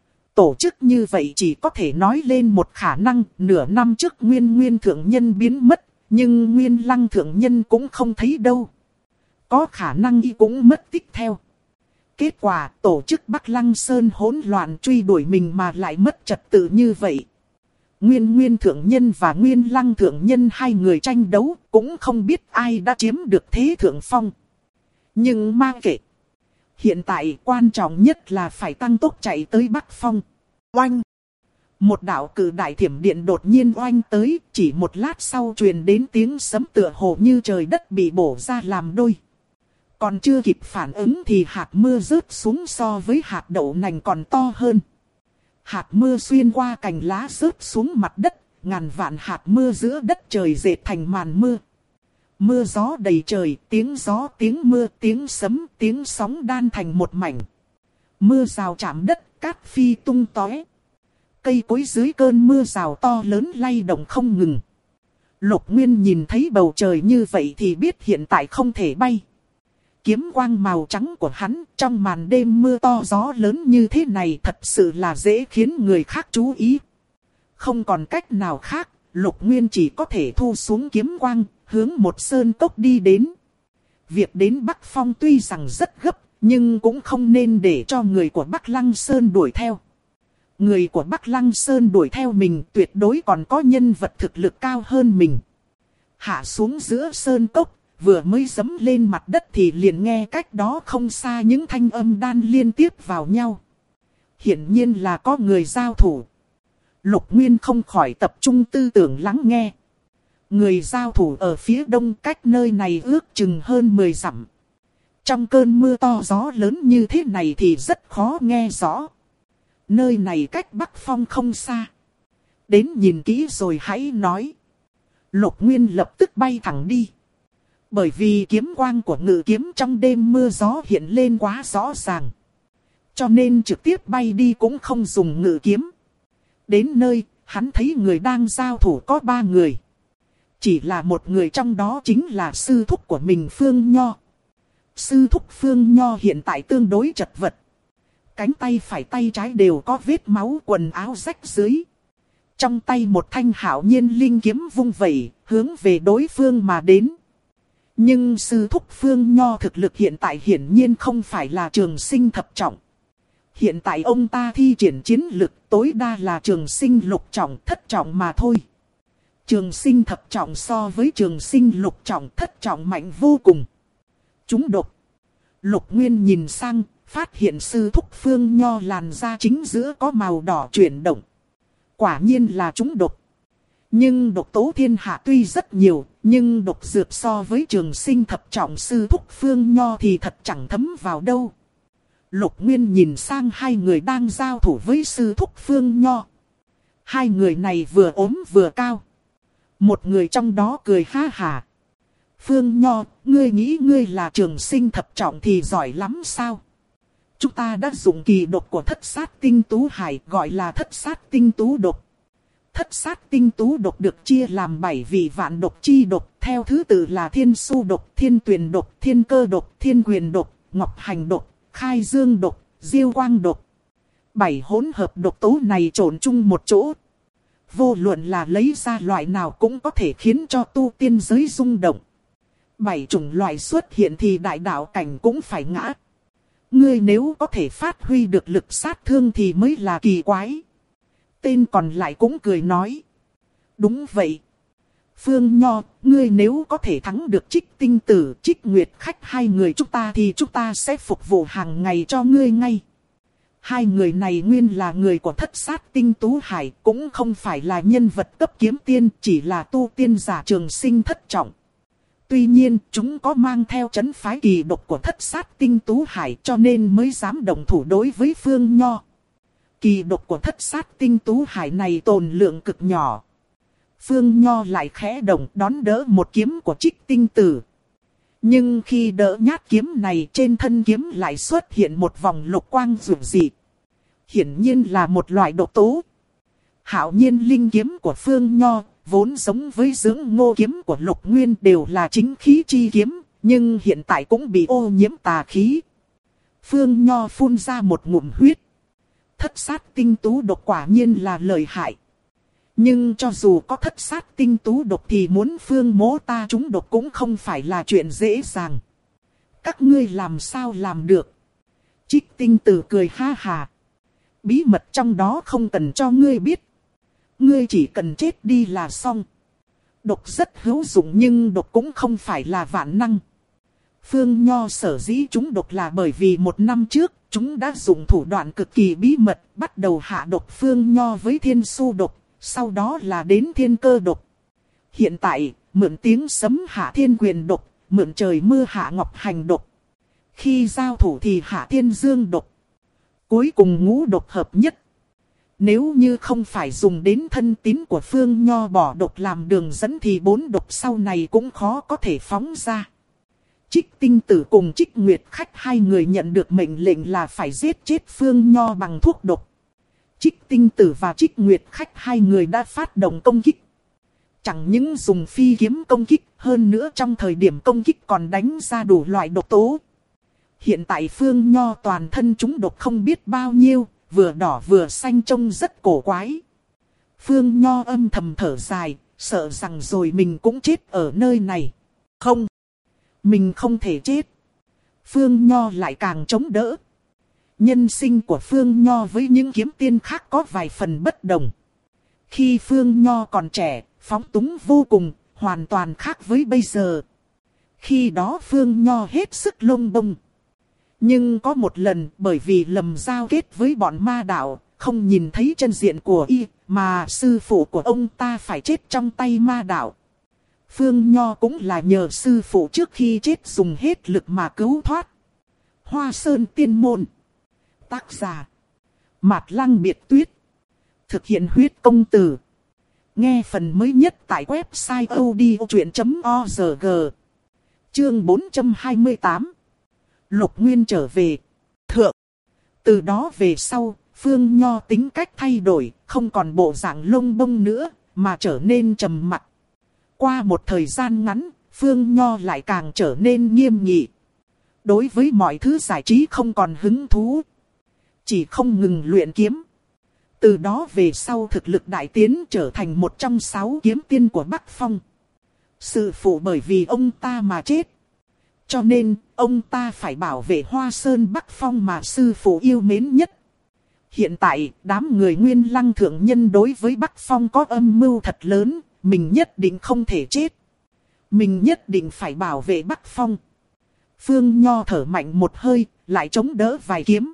Tổ chức như vậy chỉ có thể nói lên một khả năng, nửa năm trước Nguyên Thượng Nhân biến mất, nhưng Nguyên Lăng Thượng Nhân cũng không thấy đâu. Có khả năng y cũng mất tích theo. Kết quả tổ chức Bắc Lăng Sơn hỗn loạn truy đuổi mình mà lại mất trật tự như vậy. Nguyên Thượng Nhân và Nguyên Lăng Thượng Nhân hai người tranh đấu cũng không biết ai đã chiếm được thế thượng phong. Nhưng mà kệ. Hiện tại quan trọng nhất là phải tăng tốc chạy tới Bắc Phong. Oanh! Một đạo cử đại thiểm điện đột nhiên oanh tới, chỉ một lát sau truyền đến tiếng sấm tựa hồ như trời đất bị bổ ra làm đôi. Còn chưa kịp phản ứng thì hạt mưa rớt xuống so với hạt đậu nành còn to hơn. Hạt mưa xuyên qua cành lá rớt xuống mặt đất, ngàn vạn hạt mưa giữa đất trời dệt thành màn mưa. Mưa gió đầy trời, tiếng gió, tiếng mưa, tiếng sấm, tiếng sóng đan thành một mảnh. Mưa rào chạm đất, cát phi tung tóe. Cây cối dưới cơn mưa rào to lớn lay động không ngừng. Lục Nguyên nhìn thấy bầu trời như vậy thì biết hiện tại không thể bay. Kiếm quang màu trắng của hắn trong màn đêm mưa to gió lớn như thế này thật sự là dễ khiến người khác chú ý. Không còn cách nào khác, Lục Nguyên chỉ có thể thu xuống kiếm quang, hướng một sơn cốc đi đến. Việc đến Bắc Phong tuy rằng rất gấp, nhưng cũng không nên để cho người của Bắc Lăng Sơn đuổi theo. Người của Bắc Lăng Sơn đuổi theo mình tuyệt đối còn có nhân vật thực lực cao hơn mình. Hạ xuống giữa sơn cốc, vừa mới dẫm lên mặt đất thì liền nghe cách đó không xa những thanh âm đan liên tiếp vào nhau. Hiển nhiên là có người giao thủ. Lục Nguyên không khỏi tập trung tư tưởng lắng nghe. Người giao thủ ở phía đông cách nơi này ước chừng hơn 10 dặm. Trong cơn mưa to gió lớn như thế này thì rất khó nghe rõ. Nơi này cách Bắc Phong không xa. Đến nhìn kỹ rồi hãy nói. Lục Nguyên lập tức bay thẳng đi. Bởi vì kiếm quang của ngự kiếm trong đêm mưa gió hiện lên quá rõ ràng. Cho nên trực tiếp bay đi cũng không dùng ngự kiếm. Đến nơi, hắn thấy người đang giao thủ có 3 người. Chỉ là một người trong đó chính là sư thúc của mình Phương Nho. Sư thúc Phương Nho hiện tại tương đối chật vật. Cánh tay phải tay trái đều có vết máu, quần áo rách dưới. Trong tay một thanh hạo nhiên linh kiếm vung vẩy, hướng về đối phương mà đến. Nhưng sư thúc Phương Nho thực lực hiện tại hiển nhiên không phải là trường sinh thập trọng. Hiện tại ông ta thi triển chiến lực tối đa là trường sinh lục trọng, thất trọng mà thôi. Trường sinh thập trọng so với trường sinh lục trọng, thất trọng mạnh vô cùng. Chúng độc. Lục Nguyên nhìn sang, phát hiện sư thúc Phương Nho làn da chính giữa có màu đỏ chuyển động. Quả nhiên là chúng độc. Nhưng độc tố thiên hạ tuy rất nhiều, nhưng độc dược so với trường sinh thập trọng sư thúc Phương Nho thì thật chẳng thấm vào đâu. Lục Nguyên nhìn sang hai người đang giao thủ với sư thúc Phương Nho. Hai người này vừa ốm vừa cao. Một người trong đó cười ha hà. Phương Nho, ngươi nghĩ ngươi là trường sinh thập trọng thì giỏi lắm sao? Chúng ta đã dùng kỳ độc của thất sát tinh tú hải gọi là thất sát tinh tú độc. Thất sát tinh tú độc được chia làm 7 vị vạn độc chi độc, theo thứ tự là thiên su độc, thiên tuyền độc, thiên cơ độc, thiên quyền độc, ngọc hành độc, khai dương độc, diêu quang độc. 7 hỗn hợp độc tố này trộn chung một chỗ. vô luận là lấy ra loại nào cũng có thể khiến cho tu tiên giới rung động. 7 chủng loại xuất hiện thì đại đạo cảnh cũng phải ngã. Ngươi nếu có thể phát huy được lực sát thương thì mới là kỳ quái. Tên còn lại cũng cười nói. Đúng vậy. Phương Nho, ngươi nếu có thể thắng được Trích Tinh Tử, Trích Nguyệt Khách hai người chúng ta thì chúng ta sẽ phục vụ hàng ngày cho ngươi ngay. Hai người này nguyên là người của Thất Sát Tinh Tú Hải, cũng không phải là nhân vật cấp kiếm tiên, chỉ là tu tiên giả trường sinh thất trọng. Tuy nhiên, chúng có mang theo trấn phái kỳ độc của Thất Sát Tinh Tú Hải cho nên mới dám động thủ đối với Phương Nho. Kỳ độc của Thất Sát Tinh Tú Hải này tồn lượng cực nhỏ. Phương Nho lại khẽ động đón đỡ một kiếm của Trích Tinh Tử. Nhưng khi đỡ nhát kiếm này trên thân kiếm lại xuất hiện một vòng lục quang rực dị. Hiển nhiên là một loại độc tố. Hạo nhiên linh kiếm của Phương Nho vốn giống với dưỡng ngô kiếm của Lục Nguyên đều là chính khí chi kiếm, nhưng hiện tại cũng bị ô nhiễm tà khí. Phương Nho phun ra một ngụm huyết. Thất sát tinh tú độc quả nhiên là lợi hại. Nhưng cho dù có thất sát tinh tú độc thì muốn Phương mỗ ta trúng độc cũng không phải là chuyện dễ dàng. Các ngươi làm sao làm được? Trích Tinh Tử cười ha hà. Bí mật trong đó không cần cho ngươi biết. Ngươi chỉ cần chết đi là xong. Độc rất hữu dụng nhưng độc cũng không phải là vạn năng. Phương Nho sở dĩ chúng độc là bởi vì một năm trước chúng đã dùng thủ đoạn cực kỳ bí mật bắt đầu hạ độc Phương Nho với thiên su độc, sau đó là đến thiên cơ độc. Hiện tại, mượn tiếng sấm hạ thiên quyền độc, mượn trời mưa hạ ngọc hành độc. Khi giao thủ thì hạ thiên dương độc. Cuối cùng ngũ độc hợp nhất. Nếu như không phải dùng đến thân tín của Phương Nho bỏ độc làm đường dẫn thì 4 độc sau này cũng khó có thể phóng ra. Trích Tinh Tử cùng Trích Nguyệt Khách hai người nhận được mệnh lệnh là phải giết chết Phương Nho bằng thuốc độc. Trích Tinh Tử và Trích Nguyệt Khách hai người đã phát động công kích. Chẳng những dùng phi kiếm công kích, hơn nữa trong thời điểm công kích còn đánh ra đủ loại độc tố. Hiện tại Phương Nho toàn thân chúng độc không biết bao nhiêu, vừa đỏ vừa xanh trông rất cổ quái. Phương Nho âm thầm thở dài, sợ rằng rồi mình cũng chết ở nơi này. Không, mình không thể chết. Phương Nho lại càng chống đỡ. Nhân sinh của Phương Nho với những kiếm tiên khác có vài phần bất đồng. Khi Phương Nho còn trẻ, phóng túng vô cùng, hoàn toàn khác với bây giờ. Khi đó Phương Nho hết sức lông bông. Nhưng có một lần bởi vì lầm giao kết với bọn ma đạo, không nhìn thấy chân diện của y, mà sư phụ của ông ta phải chết trong tay ma đạo. Phương Nho cũng là nhờ sư phụ trước khi chết dùng hết lực mà cứu thoát. Hoa Sơn Tiên Môn. Tác giả Mạt Lăng Biệt Tuyết. Thực hiện huyết công từ. Nghe phần mới nhất tại website odchuyện.org. Chương 428. Lục Nguyên trở về. Thượng. Từ đó về sau, Phương Nho tính cách thay đổi, không còn bộ dạng lông bông nữa, mà trở nên trầm mặc. Qua một thời gian ngắn, Phương Nho lại càng trở nên nghiêm nghị. Đối với mọi thứ giải trí không còn hứng thú. Chỉ không ngừng luyện kiếm. Từ đó về sau thực lực đại tiến trở thành một trong 6 kiếm tiên của Bắc Phong. Sư phụ bởi vì ông ta mà chết. Cho nên, ông ta phải bảo vệ Hoa Sơn Bắc Phong mà sư phụ yêu mến nhất. Hiện tại, đám người Nguyên Lăng thượng nhân đối với Bắc Phong có âm mưu thật lớn, mình nhất định không thể chết. Mình nhất định phải bảo vệ Bắc Phong. Phương Nho thở mạnh một hơi, lại chống đỡ vài kiếm.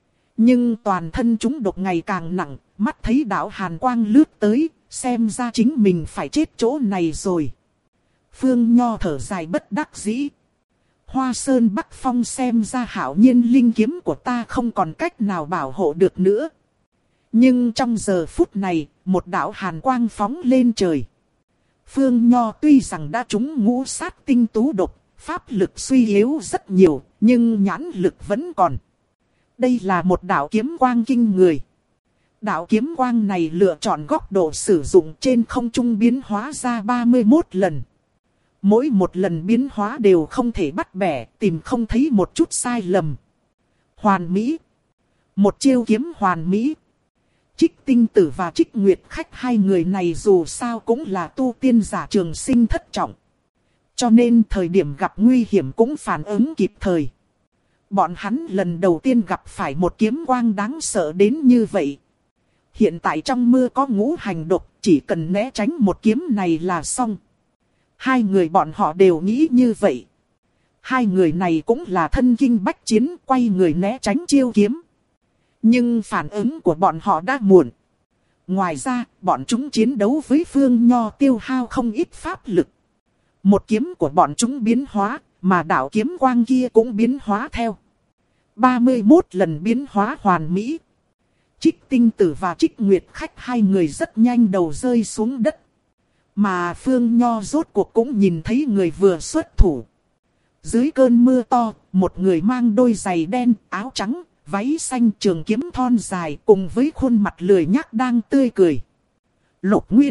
Nhưng toàn thân chúng độc ngày càng nặng, mắt thấy đạo hàn quang lướt tới, xem ra chính mình phải chết chỗ này rồi. Phương Nho thở dài bất đắc dĩ. Hoa Sơn Bắc Phong xem ra hạo nhiên linh kiếm của ta không còn cách nào bảo hộ được nữa. Nhưng trong giờ phút này, một đạo hàn quang phóng lên trời. Phương Nho tuy rằng đã trúng ngũ sát tinh tú độc, pháp lực suy yếu rất nhiều, nhưng nhãn lực vẫn còn. Đây là một đạo kiếm quang kinh người. Đạo kiếm quang này lựa chọn góc độ sử dụng trên không trung biến hóa ra 31 lần. Mỗi một lần biến hóa đều không thể bắt bẻ, tìm không thấy một chút sai lầm. Hoàn mỹ. Một chiêu kiếm hoàn mỹ. Trích Tinh Tử và Trích Nguyệt Khách, hai người này dù sao cũng là tu tiên giả trường sinh thất trọng. Cho nên thời điểm gặp nguy hiểm cũng phản ứng kịp thời. Bọn hắn lần đầu tiên gặp phải một kiếm quang đáng sợ đến như vậy. Hiện tại trong mưa có ngũ hành độc, chỉ cần né tránh một kiếm này là xong. Hai người bọn họ đều nghĩ như vậy. Hai người này cũng là thân kinh bách chiến, quay người né tránh chiêu kiếm. Nhưng phản ứng của bọn họ đã muộn. Ngoài ra, bọn chúng chiến đấu với Phương Nho tiêu hao không ít pháp lực. Một kiếm của bọn chúng biến hóa, mà đạo kiếm quang kia cũng biến hóa theo. 31 lần biến hóa hoàn mỹ. Trích Tinh Tử và Trích Nguyệt Khách, hai người rất nhanh đầu rơi xuống đất. Mà Phương Nho rốt cuộc cũng nhìn thấy người vừa xuất thủ. Dưới cơn mưa to, một người mang đôi giày đen, áo trắng, váy xanh, trường kiếm thon dài, cùng với khuôn mặt lười nhác đang tươi cười. Lục Nguyên.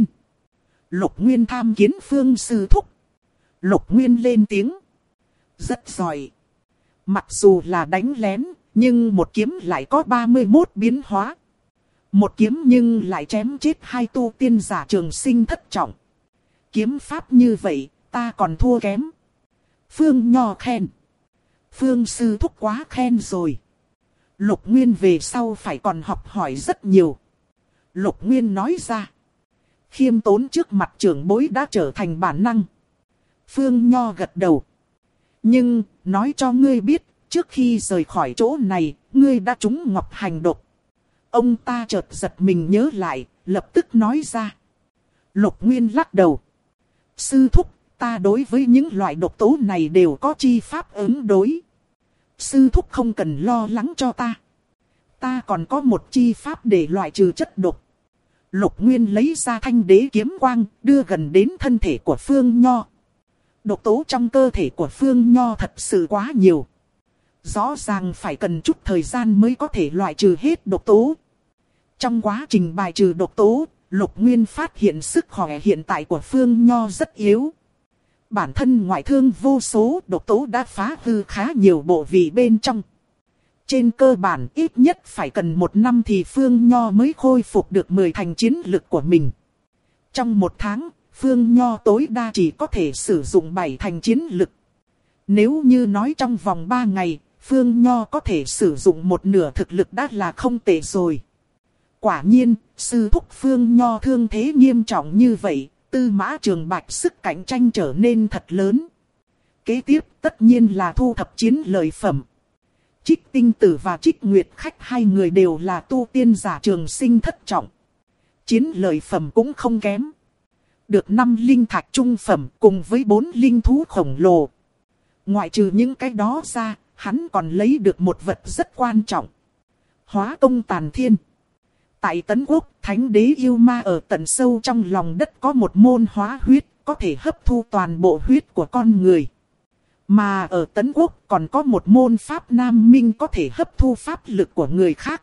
Lục Nguyên tham kiến Phương sư thúc. Lục Nguyên lên tiếng. Rất giỏi. Mặc dù là đánh lén, nhưng một kiếm lại có 31 biến hóa. Một kiếm nhưng lại chém chết hai tu tiên giả trường sinh thất trọng. Kiếm pháp như vậy, ta còn thua kém. Phương Nho khen. Phương sư thúc quá khen rồi. Lục Nguyên về sau phải còn học hỏi rất nhiều. Lục Nguyên nói ra. Khiêm tốn trước mặt trưởng bối đã trở thành bản năng. Phương Nho gật đầu. Nhưng, nói cho ngươi biết, trước khi rời khỏi chỗ này, ngươi đã trúng ngọc hành độc. Ông ta chợt giật mình nhớ lại, lập tức nói ra. Lục Nguyên lắc đầu. Sư thúc, ta đối với những loại độc tố này đều có chi pháp ứng đối. Sư thúc không cần lo lắng cho ta. Ta còn có một chi pháp để loại trừ chất độc. Lục Nguyên lấy ra thanh đế kiếm quang, đưa gần đến thân thể của Phương Nho. Độc tố trong cơ thể của Phương Nho thật sự quá nhiều. Rõ ràng phải cần chút thời gian mới có thể loại trừ hết độc tố. Trong quá trình bài trừ độc tố, Lục Nguyên phát hiện sức khỏe hiện tại của Phương Nho rất yếu. Bản thân ngoại thương vô số, độc tố đã phá hư khá nhiều bộ vị bên trong. Trên cơ bản ít nhất phải cần 1 năm thì Phương Nho mới khôi phục được 10 thành chiến lực của mình. Trong 1 tháng, Phương Nho tối đa chỉ có thể sử dụng 7 thành chiến lực. Nếu như nói trong vòng 3 ngày, Phương Nho có thể sử dụng 1/2 thực lực đã là không tệ rồi. Quả nhiên, sư thúc Phương Nho thương thế nghiêm trọng như vậy, Tư Mã Trường Bạch sức cạnh tranh trở nên thật lớn. Kế tiếp tất nhiên là thu thập chiến lợi phẩm. Trích Tinh Tử và Trích Nguyệt Khách, hai người đều là tu tiên giả trường sinh thất trọng. Chiến lợi phẩm cũng không kém. Được 5 linh thạch trung phẩm cùng với 4 linh thú khổng lồ. Ngoại trừ những cái đó ra, hắn còn lấy được một vật rất quan trọng. Hóa công tàn thiên. Tại Tấn Quốc, Thánh Đế yêu ma ở tận sâu trong lòng đất có một môn hóa huyết, có thể hấp thu toàn bộ huyết của con người. Mà ở Tấn Quốc còn có một môn pháp nam minh có thể hấp thu pháp lực của người khác.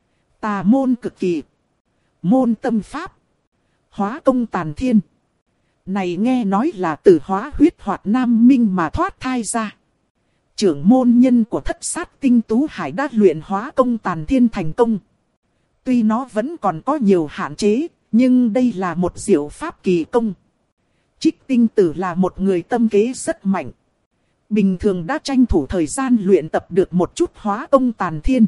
Tà môn cực kỳ. Môn tâm pháp. Hóa công tàn thiên. Này nghe nói là từ hóa huyết hoặc nam minh mà thoát thai ra. Trưởng môn nhân của Thất Sát Tinh Tú Hải đã luyện hóa công tàn thiên thành công. Tuy nó vẫn còn có nhiều hạn chế, nhưng đây là một diệu pháp kỳ công. Trích Tinh Tử là một người tâm kế rất mạnh. Bình thường đã tranh thủ thời gian luyện tập được một chút hóa công tàn thiên.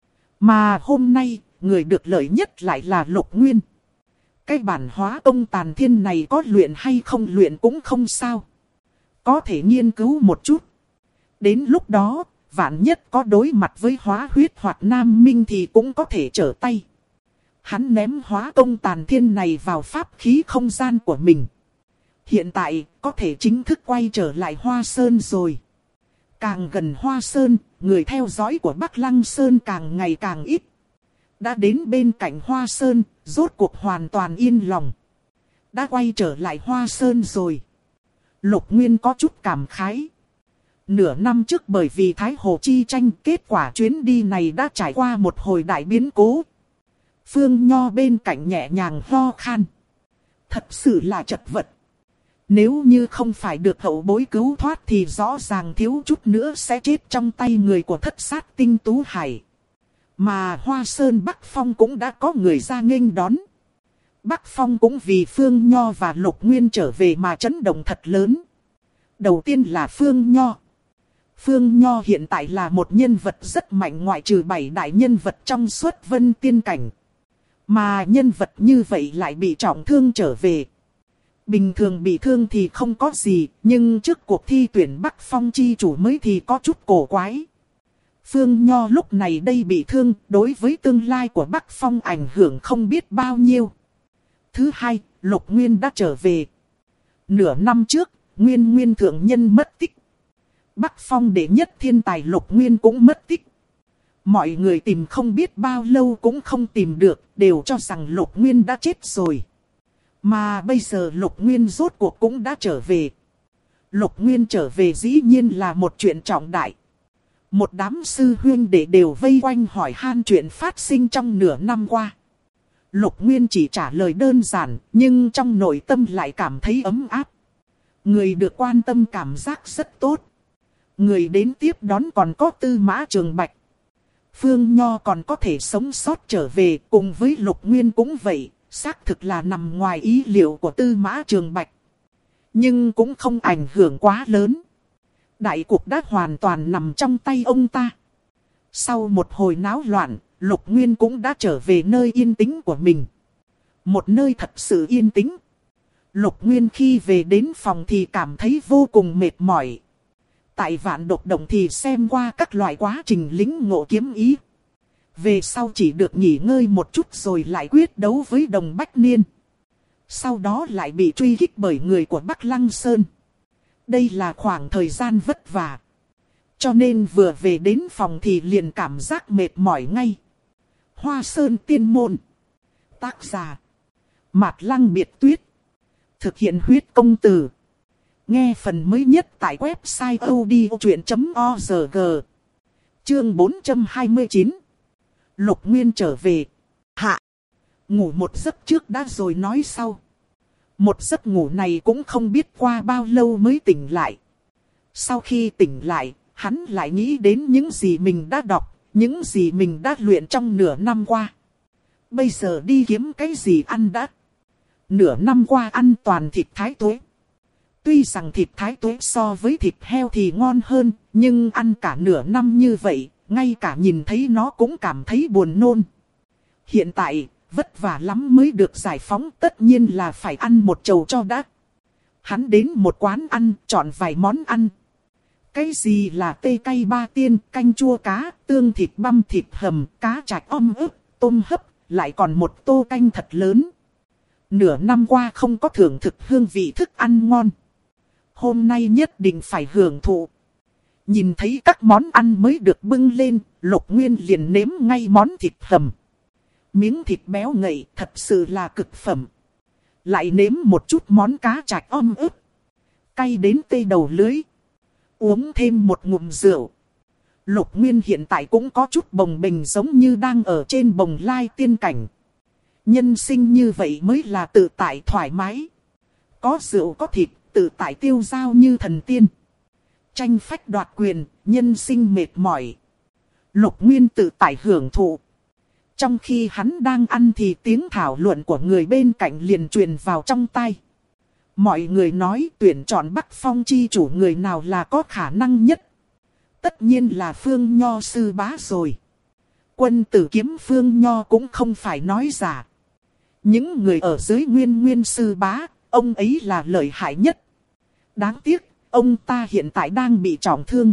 Mà hôm nay, người được lợi nhất lại là Lục Nguyên. Cái bản hóa công tàn thiên này có luyện hay không luyện cũng không sao. Có thể nghiên cứu một chút. Đến lúc đó, vạn nhất có đối mặt với hóa huyết hoặc nam minh thì cũng có thể trở tay. Hắn ném hóa công tàn thiên này vào pháp khí không gian của mình. Hiện tại, có thể chính thức quay trở lại Hoa Sơn rồi. Càng gần Hoa Sơn, người theo dõi của Bắc Lăng Sơn càng ngày càng ít. Đã đến bên cạnh Hoa Sơn, rốt cuộc hoàn toàn yên lòng. Đã quay trở lại Hoa Sơn rồi. Lục Nguyên có chút cảm khái. Nửa năm trước bởi vì Thái Hồ chi tranh, kết quả chuyến đi này đã trải qua một hồi đại biến cố. Phương Nho bên cạnh nhẹ nhàng ho khan. Thật sự là chật vật. Nếu như không phải được hậu bối cứu thoát thì rõ ràng thiếu chút nữa sẽ chết trong tay người của Thất Sát Tinh Tú Hải. Mà Hoa Sơn Bắc Phong cũng đã có người ra nghênh đón. Bắc Phong cũng vì Phương Nho và Lục Nguyên trở về mà chấn động thật lớn. Đầu tiên là Phương Nho. Phương Nho hiện tại là một nhân vật rất mạnh ngoại trừ 7 đại nhân vật trong Xuất Vân Tiên Cảnh. Mà nhân vật như vậy lại bị trọng thương trở về. Bình thường bị thương thì không có gì, nhưng trước cuộc thi tuyển Bắc Phong chi chủ mới thì có chút cổ quái. Phương Nho lúc này đây bị thương, đối với tương lai của Bắc Phong ảnh hưởng không biết bao nhiêu. Thứ hai, Lục Nguyên đã trở về. Nửa năm trước, Nguyên thượng nhân mất tích. Bắc Phong đệ nhất thiên tài Lục Nguyên cũng mất tích. Mọi người tìm không biết bao lâu cũng không tìm được, đều cho rằng Lục Nguyên đã chết rồi. Mà bây giờ Lục Nguyên rốt cuộc cũng đã trở về. Lục Nguyên trở về dĩ nhiên là một chuyện trọng đại. Một đám sư huynh đệ đều vây quanh hỏi han chuyện phát sinh trong nửa năm qua. Lục Nguyên chỉ trả lời đơn giản, nhưng trong nội tâm lại cảm thấy ấm áp. Người được quan tâm cảm giác rất tốt. Người đến tiếp đón còn có Tư Mã Trường Bạch. Phương Nho còn có thể sống sót trở về, cùng với Lục Nguyên cũng vậy, xác thực là nằm ngoài ý liệu của Tư Mã Trường Bạch. Nhưng cũng không ảnh hưởng quá lớn. Đại cục đã hoàn toàn nằm trong tay ông ta. Sau một hồi náo loạn, Lục Nguyên cũng đã trở về nơi yên tĩnh của mình. Một nơi thật sự yên tĩnh. Lục Nguyên khi về đến phòng thì cảm thấy vô cùng mệt mỏi. Tại Vạn Độc Động thì xem qua các loại quá trình lĩnh ngộ kiếm ý. Về sau chỉ được nghỉ ngơi một chút rồi lại quyết đấu với Đồng Bách Niên. Sau đó lại bị truy kích bởi người của Bắc Lăng Sơn. Đây là khoảng thời gian vất vả. Cho nên vừa về đến phòng thì liền cảm giác mệt mỏi ngay. Hoa Sơn Tiên Môn. Tác giả Mạt Lăng Biệt Tuyết. Thực hiện huyết công từ. Nghe phần mới nhất tại website odchuyện.org. Chương 429. Lục Nguyên trở về. Hạ. Ngủ một giấc trước đã rồi nói sau. Một giấc ngủ này cũng không biết qua bao lâu mới tỉnh lại. Sau khi tỉnh lại, hắn lại nghĩ đến những gì mình đã đọc, những gì mình đã luyện trong nửa năm qua. Bây giờ đi kiếm cái gì ăn đã. Nửa năm qua ăn toàn thịt thái tuế. Tuy rằng thịt thái tuế so với thịt heo thì ngon hơn, nhưng ăn cả nửa năm như vậy, ngay cả nhìn thấy nó cũng cảm thấy buồn nôn. Hiện tại, vất vả lắm mới được giải phóng, tất nhiên là phải ăn một chầu cho đã. Hắn đến một quán ăn, chọn vài món ăn. Cái gì là tê cay ba tiên, canh chua cá, tương thịt băm thịt hầm, cá chạch ướp, tôm hấp, lại còn một tô canh thật lớn. Nửa năm qua không có thưởng thức hương vị thức ăn ngon. Hôm nay nhất định phải hưởng thụ. Nhìn thấy các món ăn mới được bưng lên, Lục Nguyên liền nếm ngay món thịt hầm. Miếng thịt béo ngậy thật sự là cực phẩm. Lại nếm một chút món cá chạch ướp. Cay đến tê đầu lưỡi. Uống thêm một ngụm rượu. Lục Nguyên hiện tại cũng có chút bồng bềnh giống như đang ở trên bồng lai tiên cảnh. Nhân sinh như vậy mới là tự tại thoải mái. Có rượu có thịt, tự tại tiêu dao như thần tiên. Tranh phách đoạt quyền, nhân sinh mệt mỏi. Lục Nguyên tự tại hưởng thụ. Trong khi hắn đang ăn thì tiếng thảo luận của người bên cạnh liền truyền vào trong tai. Mọi người nói tuyển chọn Bắc Phong chi chủ người nào là có khả năng nhất. Tất nhiên là Phương Nho sư bá rồi. Quân tử kiếm Phương Nho cũng không phải nói giả. Những người ở dưới Nguyên sư bá, ông ấy là lợi hại nhất. Đáng tiếc, ông ta hiện tại đang bị trọng thương.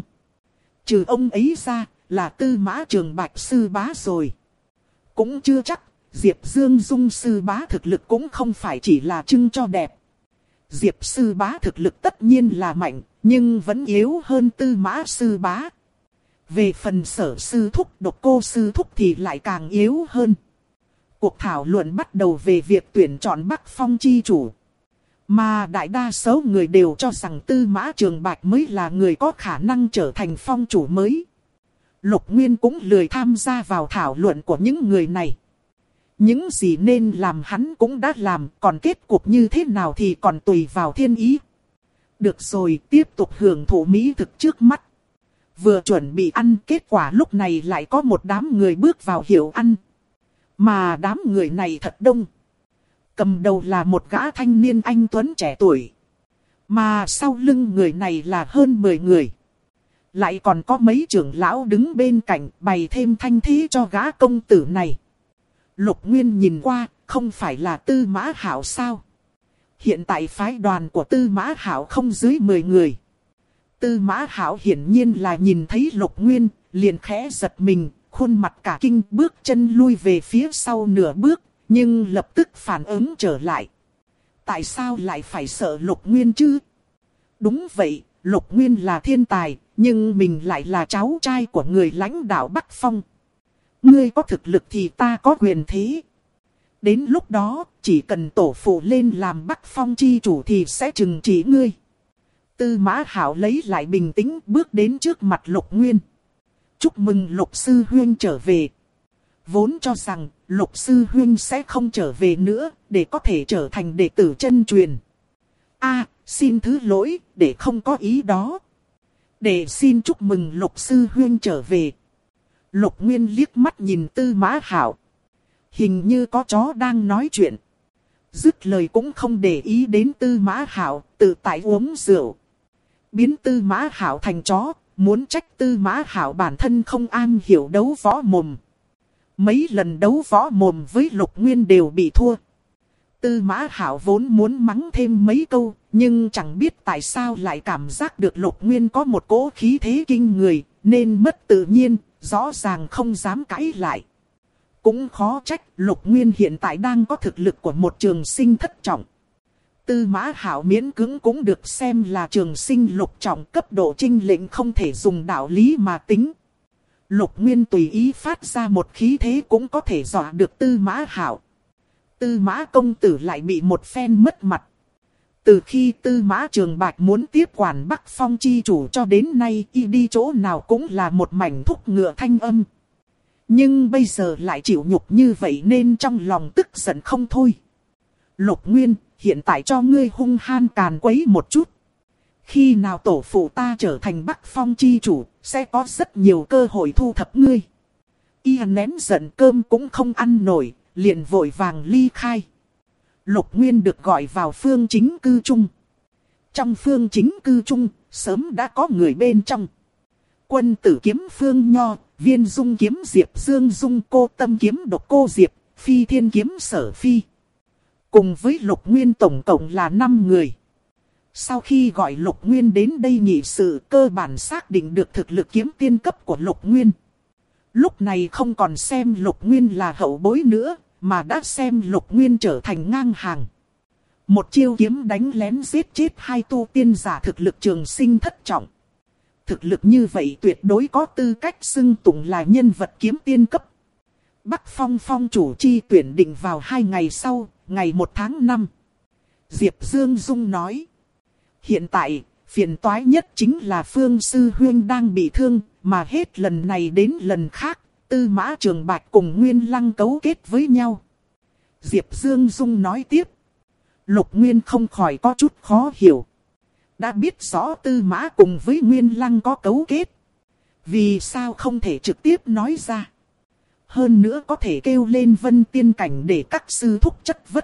Trừ ông ấy ra, là Tư Mã Trường Bạch sư bá rồi. Cũng chưa chắc, Diệp Dương Dung sư bá thực lực cũng không phải chỉ là trưng cho đẹp. Diệp sư bá thực lực tất nhiên là mạnh, nhưng vẫn yếu hơn Tư Mã sư bá. Về phần Sở sư thúc, Độc Cô sư thúc thì lại càng yếu hơn. Cuộc thảo luận bắt đầu về việc tuyển chọn Bắc Phong chi chủ. Mà đại đa số người đều cho rằng Tư Mã Trường Bạch mới là người có khả năng trở thành phong chủ mới. Lục Nguyên cũng lười tham gia vào thảo luận của những người này. Những gì nên làm hắn cũng đã làm, còn kết cục như thế nào thì còn tùy vào thiên ý. Được rồi, tiếp tục hưởng thụ mỹ thực trước mắt. vừa chuẩn bị ăn, kết quả lúc này lại có một đám người bước vào hiệu ăn. Mà đám người này thật đông. Cầm đầu là một gã thanh niên anh tuấn trẻ tuổi. Mà sau lưng người này là hơn 10 người. Lại còn có mấy trưởng lão đứng bên cạnh bày thêm thanh thế cho gã công tử này. Lục Nguyên nhìn qua, không phải là Tư Mã Hạo sao? Hiện tại phái đoàn của Tư Mã Hạo không dưới 10 người. Tư Mã Hạo hiển nhiên là nhìn thấy Lục Nguyên, liền khẽ giật mình, khuôn mặt cả kinh, bước chân lui về phía sau nửa bước, nhưng lập tức phản ứng trở lại. Tại sao lại phải sợ Lục Nguyên chứ? Đúng vậy, Lục Nguyên là thiên tài, nhưng mình lại là cháu trai của người lãnh đạo Bắc Phong. Ngươi có thực lực thì ta có quyền thế. Đến lúc đó, chỉ cần tổ phụ lên làm Bắc Phong chi chủ thì sẽ trừng trị ngươi. Tư Mã Hạo lấy lại bình tĩnh, bước đến trước mặt Lục Nguyên. Chúc mừng Lục Sư Huynh trở về. Vốn cho rằng Lục Sư Huynh sẽ không trở về nữa, để có thể trở thành đệ tử chân truyền. Xin thứ lỗi, để không có ý đó. Để xin chúc mừng Lục Sư Huynh trở về. Lục Nguyên liếc mắt nhìn Tư Mã Hạo. Hình như có chó đang nói chuyện. Dứt lời cũng không để ý đến Tư Mã Hạo, tự tại uống rượu. Biến Tư Mã Hạo thành chó, muốn trách Tư Mã Hạo bản thân không am hiểu đấu võ mồm. Mấy lần đấu võ mồm với Lục Nguyên đều bị thua. Tư Mã Hạo vốn muốn mắng thêm mấy câu, nhưng chẳng biết tại sao lại cảm giác được Lục Nguyên có một cỗ khí thế kinh người, nên mất tự nhiên, rõ ràng không dám cãi lại. Cũng khó trách, Lục Nguyên hiện tại đang có thực lực của một trường sinh thất trọng. Tư Mã Hạo miễn cưỡng cũng được xem là trường sinh lục trọng, cấp độ chinh lệnh không thể dùng đạo lý mà tính. Lục Nguyên tùy ý phát ra một khí thế cũng có thể dọa được Tư Mã Hạo. Tư Mã công tử lại bị một phen mất mặt. Từ khi Tư Mã Trường Bạch muốn tiếp quản Bắc Phong chi chủ cho đến nay, y đi chỗ nào cũng là một mảnh thúc ngựa thanh âm. Nhưng bây giờ lại chịu nhục như vậy nên trong lòng tức giận không thôi. Lục Nguyên, hiện tại cho ngươi hung han càn quấy một chút. Khi nào tổ phụ ta trở thành Bắc Phong chi chủ, sẽ có rất nhiều cơ hội thu thập ngươi. Y nén giận, cơm cũng không ăn nổi, liền vội vàng ly khai. Lục Nguyên được gọi vào phương chính cư chung. Trong phương chính cư chung, sớm đã có người bên trong. Quân tử kiếm Phương Nho, Viên Dung kiếm Diệp Dương Dung, Cô Tâm kiếm Độc Cô Diệp, Phi Thiên kiếm Sở Phi. Cùng với Lục Nguyên tổng cộng là 5 người. Sau khi gọi Lục Nguyên đến đây nghị sự, cơ bản xác định được thực lực kiếm tiên cấp của Lục Nguyên. Lúc này không còn xem Lục Nguyên là hậu bối nữa, mà đã xem Lục Nguyên trở thành ngang hàng. Một chiêu kiếm đánh lén giết chết 2 tu tiên giả thực lực trường sinh thất trọng. Thực lực như vậy tuyệt đối có tư cách xưng tụng là nhân vật kiếm tiên cấp. Bắc Phong phong chủ chi tuyển định vào 2 ngày sau, ngày 1 tháng 5. Diệp Dương Dung nói. Hiện tại, phiền toái nhất chính là Phương Sư Huynh đang bị thương, mà hết lần này đến lần khác, Tư Mã Trường Bạch cùng Nguyên Lăng cấu kết với nhau. Diệp Dương Dung nói tiếp. Lục Nguyên không khỏi có chút khó hiểu. Đã biết rõ Tư Mã cùng với Nguyên Lăng có cấu kết. Vì sao không thể trực tiếp nói ra? Hơn nữa có thể kêu lên Vân Tiên Cảnh để các sư thúc chất vấn.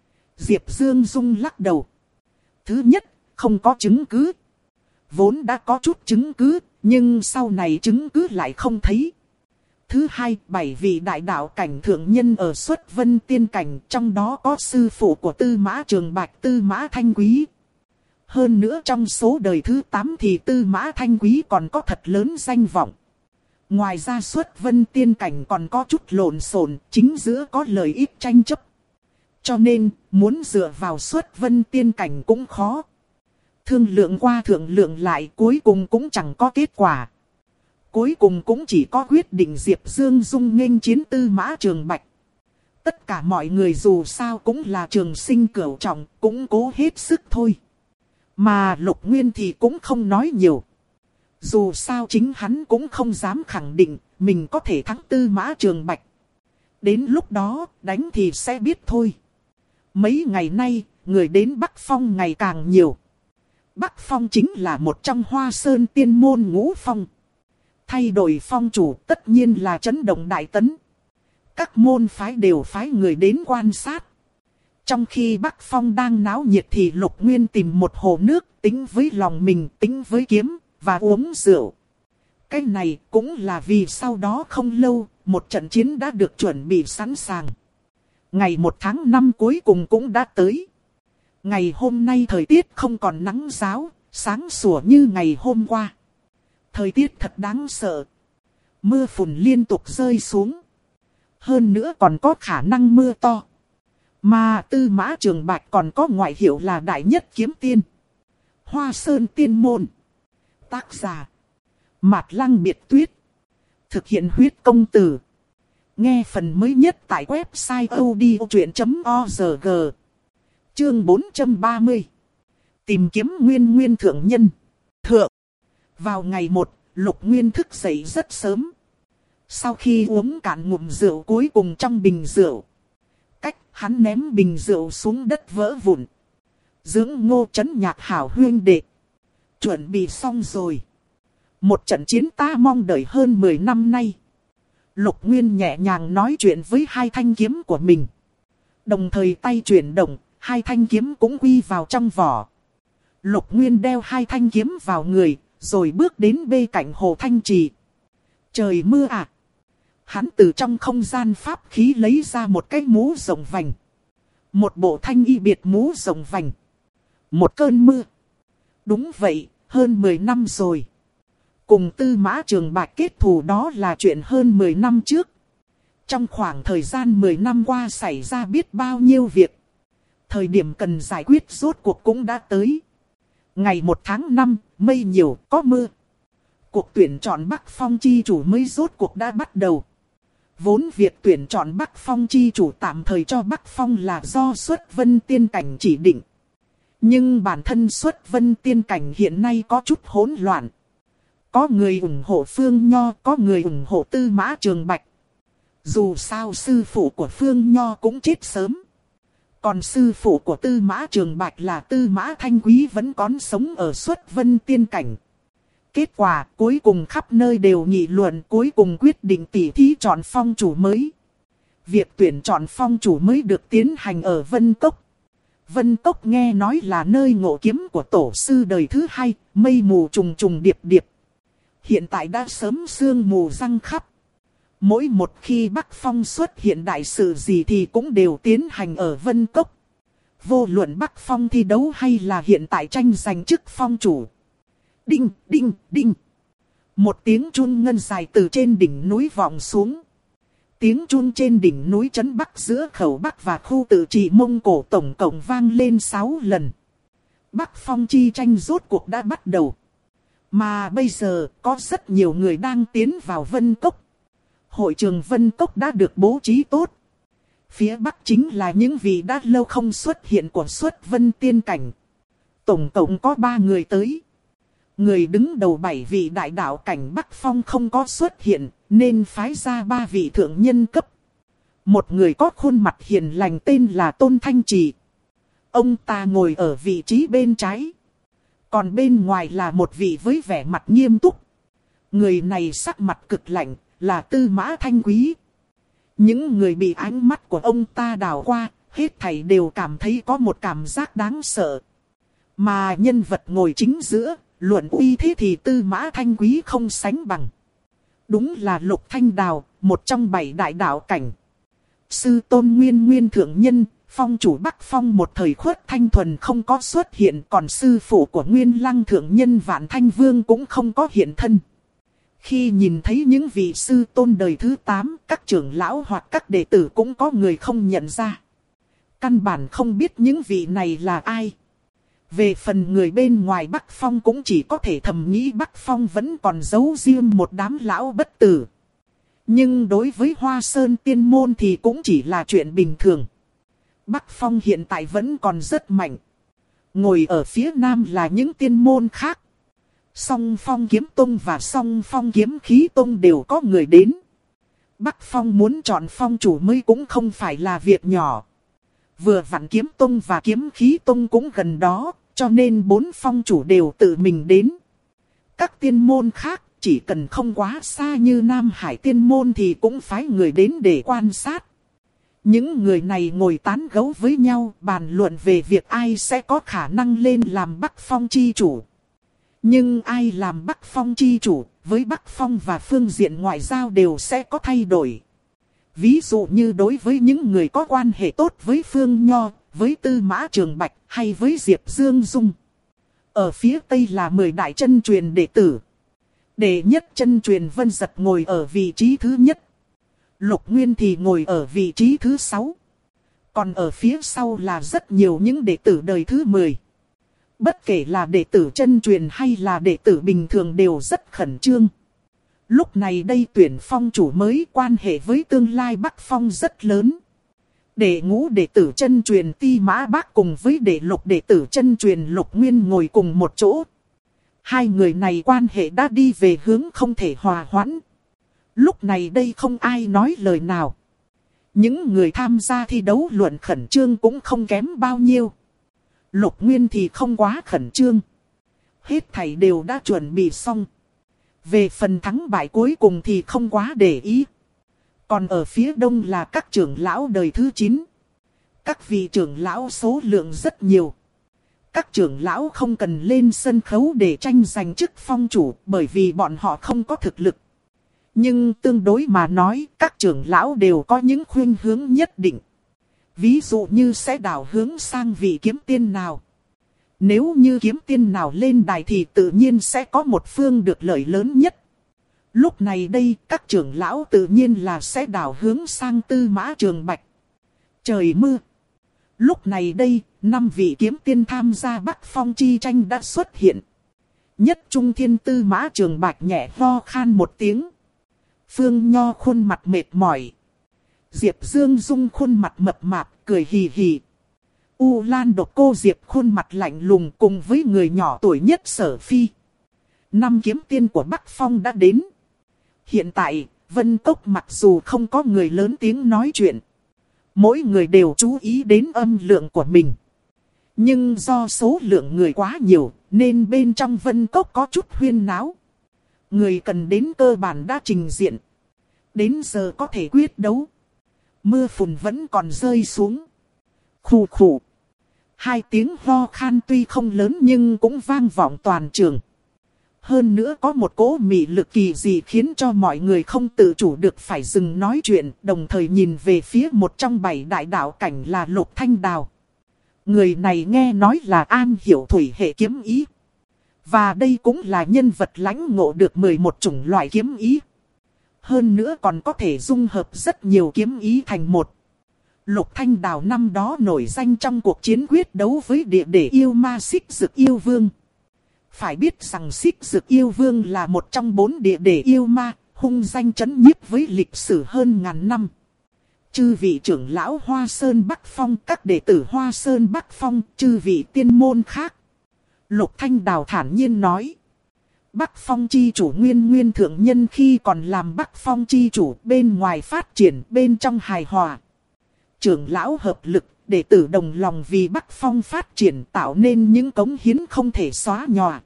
Diệp Dương Dung lắc đầu. Thứ nhất, không có chứng cứ. Vốn đã có chút chứng cứ, nhưng sau này chứng cứ lại không thấy. Thứ hai, 7 vị đại đạo cảnh thượng nhân ở Xuất Vân Tiên Cảnh, trong đó có sư phụ của Tư Mã Trường Bạch, Tư Mã Thanh Quý. Hơn nữa trong số đời thứ 8 thì Tư Mã Thanh Quý còn có thật lớn danh vọng. Ngoài ra Xuất Vân Tiên Cảnh còn có chút lộn xộn, chính giữa có lợi ích tranh chấp. Cho nên, muốn dựa vào Xuất Vân Tiên Cảnh cũng khó. Thương lượng qua thương lượng lại, cuối cùng cũng chẳng có kết quả. Cuối cùng cũng chỉ có quyết định Diệp Dương Dung nghênh chiến Tư Mã Trường Bạch. Tất cả mọi người dù sao cũng là trường sinh cửu trọng, cũng cố hết sức thôi. Mà Lục Nguyên thì cũng không nói nhiều. Dù sao chính hắn cũng không dám khẳng định mình có thể thắng Tư Mã Trường Bạch. Đến lúc đó, đánh thì sẽ biết thôi. Mấy ngày nay, người đến Bắc Phong ngày càng nhiều. Bắc Phong chính là một trong Hoa Sơn tiên môn ngũ phong. Thay đổi phong chủ tất nhiên là chấn động đại tấn. Các môn phái đều phái người đến quan sát. Trong khi Bắc Phong đang náo nhiệt thì Lục Nguyên tìm một hồ nước, tính với lòng mình, tính với kiếm, và uống rượu. Cái này cũng là vì sau đó không lâu, một trận chiến đã được chuẩn bị sẵn sàng. Ngày 1 tháng 5 cuối cùng cũng đã tới. Ngày hôm nay thời tiết không còn nắng ráo, sáng sủa như ngày hôm qua. Thời tiết thật đáng sợ. Mưa phùn liên tục rơi xuống. Hơn nữa còn có khả năng mưa to. Mà Tư Mã Trường Bạch còn có ngoại hiệu là Đại Nhất Kiếm Tiên. Hoa Sơn Tiên Môn. Tác giả Mạt Lăng Biệt Tuyết. Thực hiện huyết công từ. Nghe phần mới nhất tại website odchuyện.org. Chương 430. Tìm kiếm Nguyên Thượng Nhân. Thượng. Vào ngày 1, Lục Nguyên thức dậy rất sớm. Sau khi uống cạn ngụm rượu cuối cùng trong bình rượu, hắn ném bình rượu xuống đất vỡ vụn. Dưỡng Ngô Trấn Nhạc hảo huynh đệ. Chuẩn bị xong rồi. Một trận chiến ta mong đợi hơn 10 năm nay. Lục Nguyên nhẹ nhàng nói chuyện với hai thanh kiếm của mình. Đồng thời tay chuyển động, hai thanh kiếm cũng quy vào trong vỏ. Lục Nguyên đeo hai thanh kiếm vào người, rồi bước đến bên cạnh Hồ Thanh Trì. Trời mưa à? Hắn từ trong không gian pháp khí lấy ra một cái mũ rộng vành. Một bộ thanh y biệt mũ rộng vành. Một cơn mưa. Đúng vậy, hơn 10 năm rồi. Cùng Tư Mã Trường Bạch kết thù đó là chuyện hơn 10 năm trước. Trong khoảng thời gian 10 năm qua xảy ra biết bao nhiêu việc. Thời điểm cần giải quyết rốt cuộc cũng đã tới. Ngày 1 tháng 5, mây nhiều, có mưa. Cuộc tuyển chọn Bắc Phong chi chủ mới rốt cuộc đã bắt đầu. Vốn việc tuyển chọn Bắc Phong chi chủ tạm thời cho Bắc Phong là do Xuất Vân Tiên Cảnh chỉ định. Nhưng bản thân Xuất Vân Tiên Cảnh hiện nay có chút hỗn loạn. Có người ủng hộ Phương Nho, có người ủng hộ Tư Mã Trường Bạch. Dù sao sư phụ của Phương Nho cũng chết sớm. Còn sư phụ của Tư Mã Trường Bạch là Tư Mã Thanh Quý vẫn còn sống ở Xuất Vân Tiên Cảnh. Kết quả cuối cùng khắp nơi đều nghị luận, cuối cùng quyết định tỉ thí chọn phong chủ mới. Việc tuyển chọn phong chủ mới được tiến hành ở Vân Cốc. Vân Cốc nghe nói là nơi ngộ kiếm của tổ sư đời thứ 2, mây mù trùng trùng điệp điệp. Hiện tại đã sớm sương mù răng khắp. Mỗi một khi Bắc Phong xuất hiện đại sự gì thì cũng đều tiến hành ở Vân Cốc. Vô luận Bắc Phong thi đấu hay là hiện tại tranh giành chức phong chủ. Đinh, đinh, đinh. Một tiếng chun ngân dài từ trên đỉnh núi vọng xuống. Tiếng chun trên đỉnh núi trấn Bắc giữa khẩu Bắc và khu tự trị Mông Cổ tổng cộng vang lên 6 lần. Bắc Phong chi tranh rốt cuộc đã bắt đầu. Mà bây giờ có rất nhiều người đang tiến vào Vân Cốc. Hội trường Vân Cốc đã được bố trí tốt. Phía Bắc chính là những vị đã lâu không xuất hiện của Xuất Vân Tiên Cảnh. Tổng cộng có 3 người tới. Người đứng đầu 7 vị đại đạo cảnh Bắc Phong không có xuất hiện, nên phái ra 3 vị thượng nhân cấp. Một người có khuôn mặt hiền lành tên là Tôn Thanh Trì. Ông ta ngồi ở vị trí bên trái. Còn bên ngoài là một vị với vẻ mặt nghiêm túc. Người này sắc mặt cực lạnh, là Tư Mã Thanh Quý. Những người bị ánh mắt của ông ta đảo qua, hết thảy đều cảm thấy có một cảm giác đáng sợ. Mà nhân vật ngồi chính giữa, luận uy thế thì Tư Mã Thanh Quý không sánh bằng. Đúng là Lục Thanh Đào, một trong 7 đại đạo cảnh. Sư tôn Nguyên Thượng Nhân, phong chủ Bắc Phong một thời Khuất Thanh Thuần không có xuất hiện. Còn sư phụ của Nguyên Lăng Thượng Nhân Vạn Thanh Vương cũng không có hiện thân. Khi nhìn thấy những vị sư tôn đời thứ 8, các trưởng lão hoặc các đệ tử cũng có người không nhận ra. Căn bản không biết những vị này là ai. Về phần người bên ngoài Bắc Phong cũng chỉ có thể thầm nghĩ Bắc Phong vẫn còn giấu riêng một đám lão bất tử. Nhưng đối với Hoa Sơn Tiên Môn thì cũng chỉ là chuyện bình thường. Bắc Phong hiện tại vẫn còn rất mạnh. Ngồi ở phía nam là những tiên môn khác. Song Phong Kiếm Tông và Song Phong Kiếm Khí Tông đều có người đến. Bắc Phong muốn chọn phong chủ mới cũng không phải là việc nhỏ. Vừa vặn Kiếm Tông và Kiếm Khí Tông cũng gần đó, cho nên 4 phong chủ đều tự mình đến. Các tiên môn khác, chỉ cần không quá xa như Nam Hải Tiên Môn thì cũng phái người đến để quan sát. Những người này ngồi tán gẫu với nhau, bàn luận về việc ai sẽ có khả năng lên làm Bắc Phong chi chủ. Nhưng ai làm Bắc Phong chi chủ, với Bắc Phong và phương diện ngoại giao đều sẽ có thay đổi. Ví dụ như đối với những người có quan hệ tốt với Phương Nho, với Tư Mã Trường Bạch hay với Diệp Dương Dung. Ở phía Tây là 10 đại chân truyền đệ tử. Đệ nhất chân truyền Vân Giật ngồi ở vị trí thứ nhất. Lục Nguyên thì ngồi ở vị trí thứ 6. Còn ở phía sau là rất nhiều những đệ tử đời thứ 10. Bất kể là đệ tử chân truyền hay là đệ tử bình thường đều rất khẩn trương. Lúc này đây tuyển phong chủ mới, quan hệ với tương lai Bắc Phong rất lớn. Đệ ngũ đệ tử chân truyền Ti Mã Bác cùng với đệ lục đệ tử chân truyền Lục Nguyên ngồi cùng một chỗ. Hai người này quan hệ đã đi về hướng không thể hòa hoãn. Lúc này đây không ai nói lời nào. Những người tham gia thi đấu luận khẩn trương cũng không kém bao nhiêu. Lục Nguyên thì không quá khẩn trương. Hết thảy đều đã chuẩn bị xong. Về phần thắng bại cuối cùng thì không quá để ý. Còn ở phía đông là các trưởng lão đời thứ 9. Các vị trưởng lão số lượng rất nhiều. Các trưởng lão không cần lên sân khấu để tranh giành chức phong chủ bởi vì bọn họ không có thực lực. Nhưng tương đối mà nói, các trưởng lão đều có những khuynh hướng nhất định. Ví dụ như sẽ đảo hướng sang vị kiếm tiên nào. Nếu như kiếm tiên nào lên đài thì tự nhiên sẽ có một phương được lợi lớn nhất. Lúc này đây, các trưởng lão tự nhiên là sẽ đảo hướng sang Tư Mã Trường Bạch. Trời mưa. Lúc này đây, 5 vị kiếm tiên tham gia Bắc Phong chi tranh đã xuất hiện. Nhất trung thiên Tư Mã Trường Bạch nhẹ ho khan một tiếng. Phương Nho khuôn mặt mệt mỏi. Diệp Dương Dung khuôn mặt mập mạp, cười hì hì. U Lan Độc Cô Diệp khuôn mặt lạnh lùng cùng với người nhỏ tuổi nhất Sở Phi. 5 kiếm tiên của Bắc Phong đã đến. Hiện tại, Vân Cốc mặc dù không có người lớn tiếng nói chuyện. Mỗi người đều chú ý đến âm lượng của mình. Nhưng do số lượng người quá nhiều, nên bên trong Vân Cốc có chút huyên náo. Người cần đến cơ bản đã trình diện. Đến giờ có thể quyết đấu. Mưa phùn vẫn còn rơi xuống. Khù khù. 2 tiếng ho khan tuy không lớn nhưng cũng vang vọng toàn trường. Hơn nữa có một cỗ mị lực kỳ dị khiến cho mọi người không tự chủ được phải dừng nói chuyện, đồng thời nhìn về phía một trong 7 đại đạo cảnh là Lục Thanh Đào. Người này nghe nói là am hiểu thủy hệ kiếm ý. Và đây cũng là nhân vật lãnh ngộ được 11 chủng loại kiếm ý. Hơn nữa còn có thể dung hợp rất nhiều kiếm ý thành một. Lục Thanh Đào năm đó nổi danh trong cuộc chiến quyết đấu với địa để yêu ma Xích Dực Yêu Vương. Phải biết rằng Xích Dực Yêu Vương là một trong 4 địa để yêu ma, hung danh chấn nhiếp với lịch sử hơn ngàn năm. Chư vị trưởng lão Hoa Sơn Bắc Phong, các đệ tử Hoa Sơn Bắc Phong, chư vị tiên môn khác. Lục Thanh Đào thản nhiên nói. Bắc Phong chi chủ Nguyên thượng nhân khi còn làm Bắc Phong chi chủ, bên ngoài phát triển, bên trong hài hòa. Trưởng lão hợp lực, đệ tử đồng lòng vì Bắc Phong phát triển, tạo nên những cống hiến không thể xóa nhòa.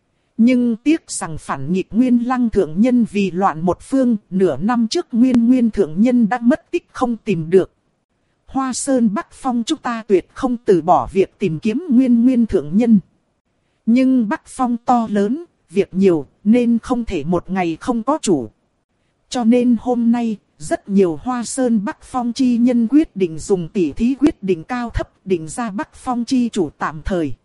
Nhưng tiếc rằng phản nghịch Nguyên Lăng thượng nhân vì loạn một phương, nửa năm trước Nguyên thượng nhân đã mất tích không tìm được. Hoa Sơn Bắc Phong chúng ta tuyệt không từ bỏ việc tìm kiếm Nguyên thượng nhân. Nhưng Bắc Phong to lớn, việc nhiều, nên không thể một ngày không có chủ. Cho nên hôm nay, rất nhiều Hoa Sơn Bắc Phong chi nhân quyết định dùng tỉ thí quyết định cao thấp định ra Bắc Phong chi chủ tạm thời.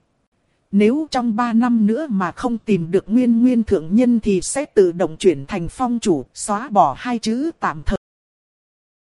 Nếu trong 3 năm nữa mà không tìm được Nguyên thượng nhân thì sẽ tự động chuyển thành phong chủ, xóa bỏ 2 chữ tạm thời.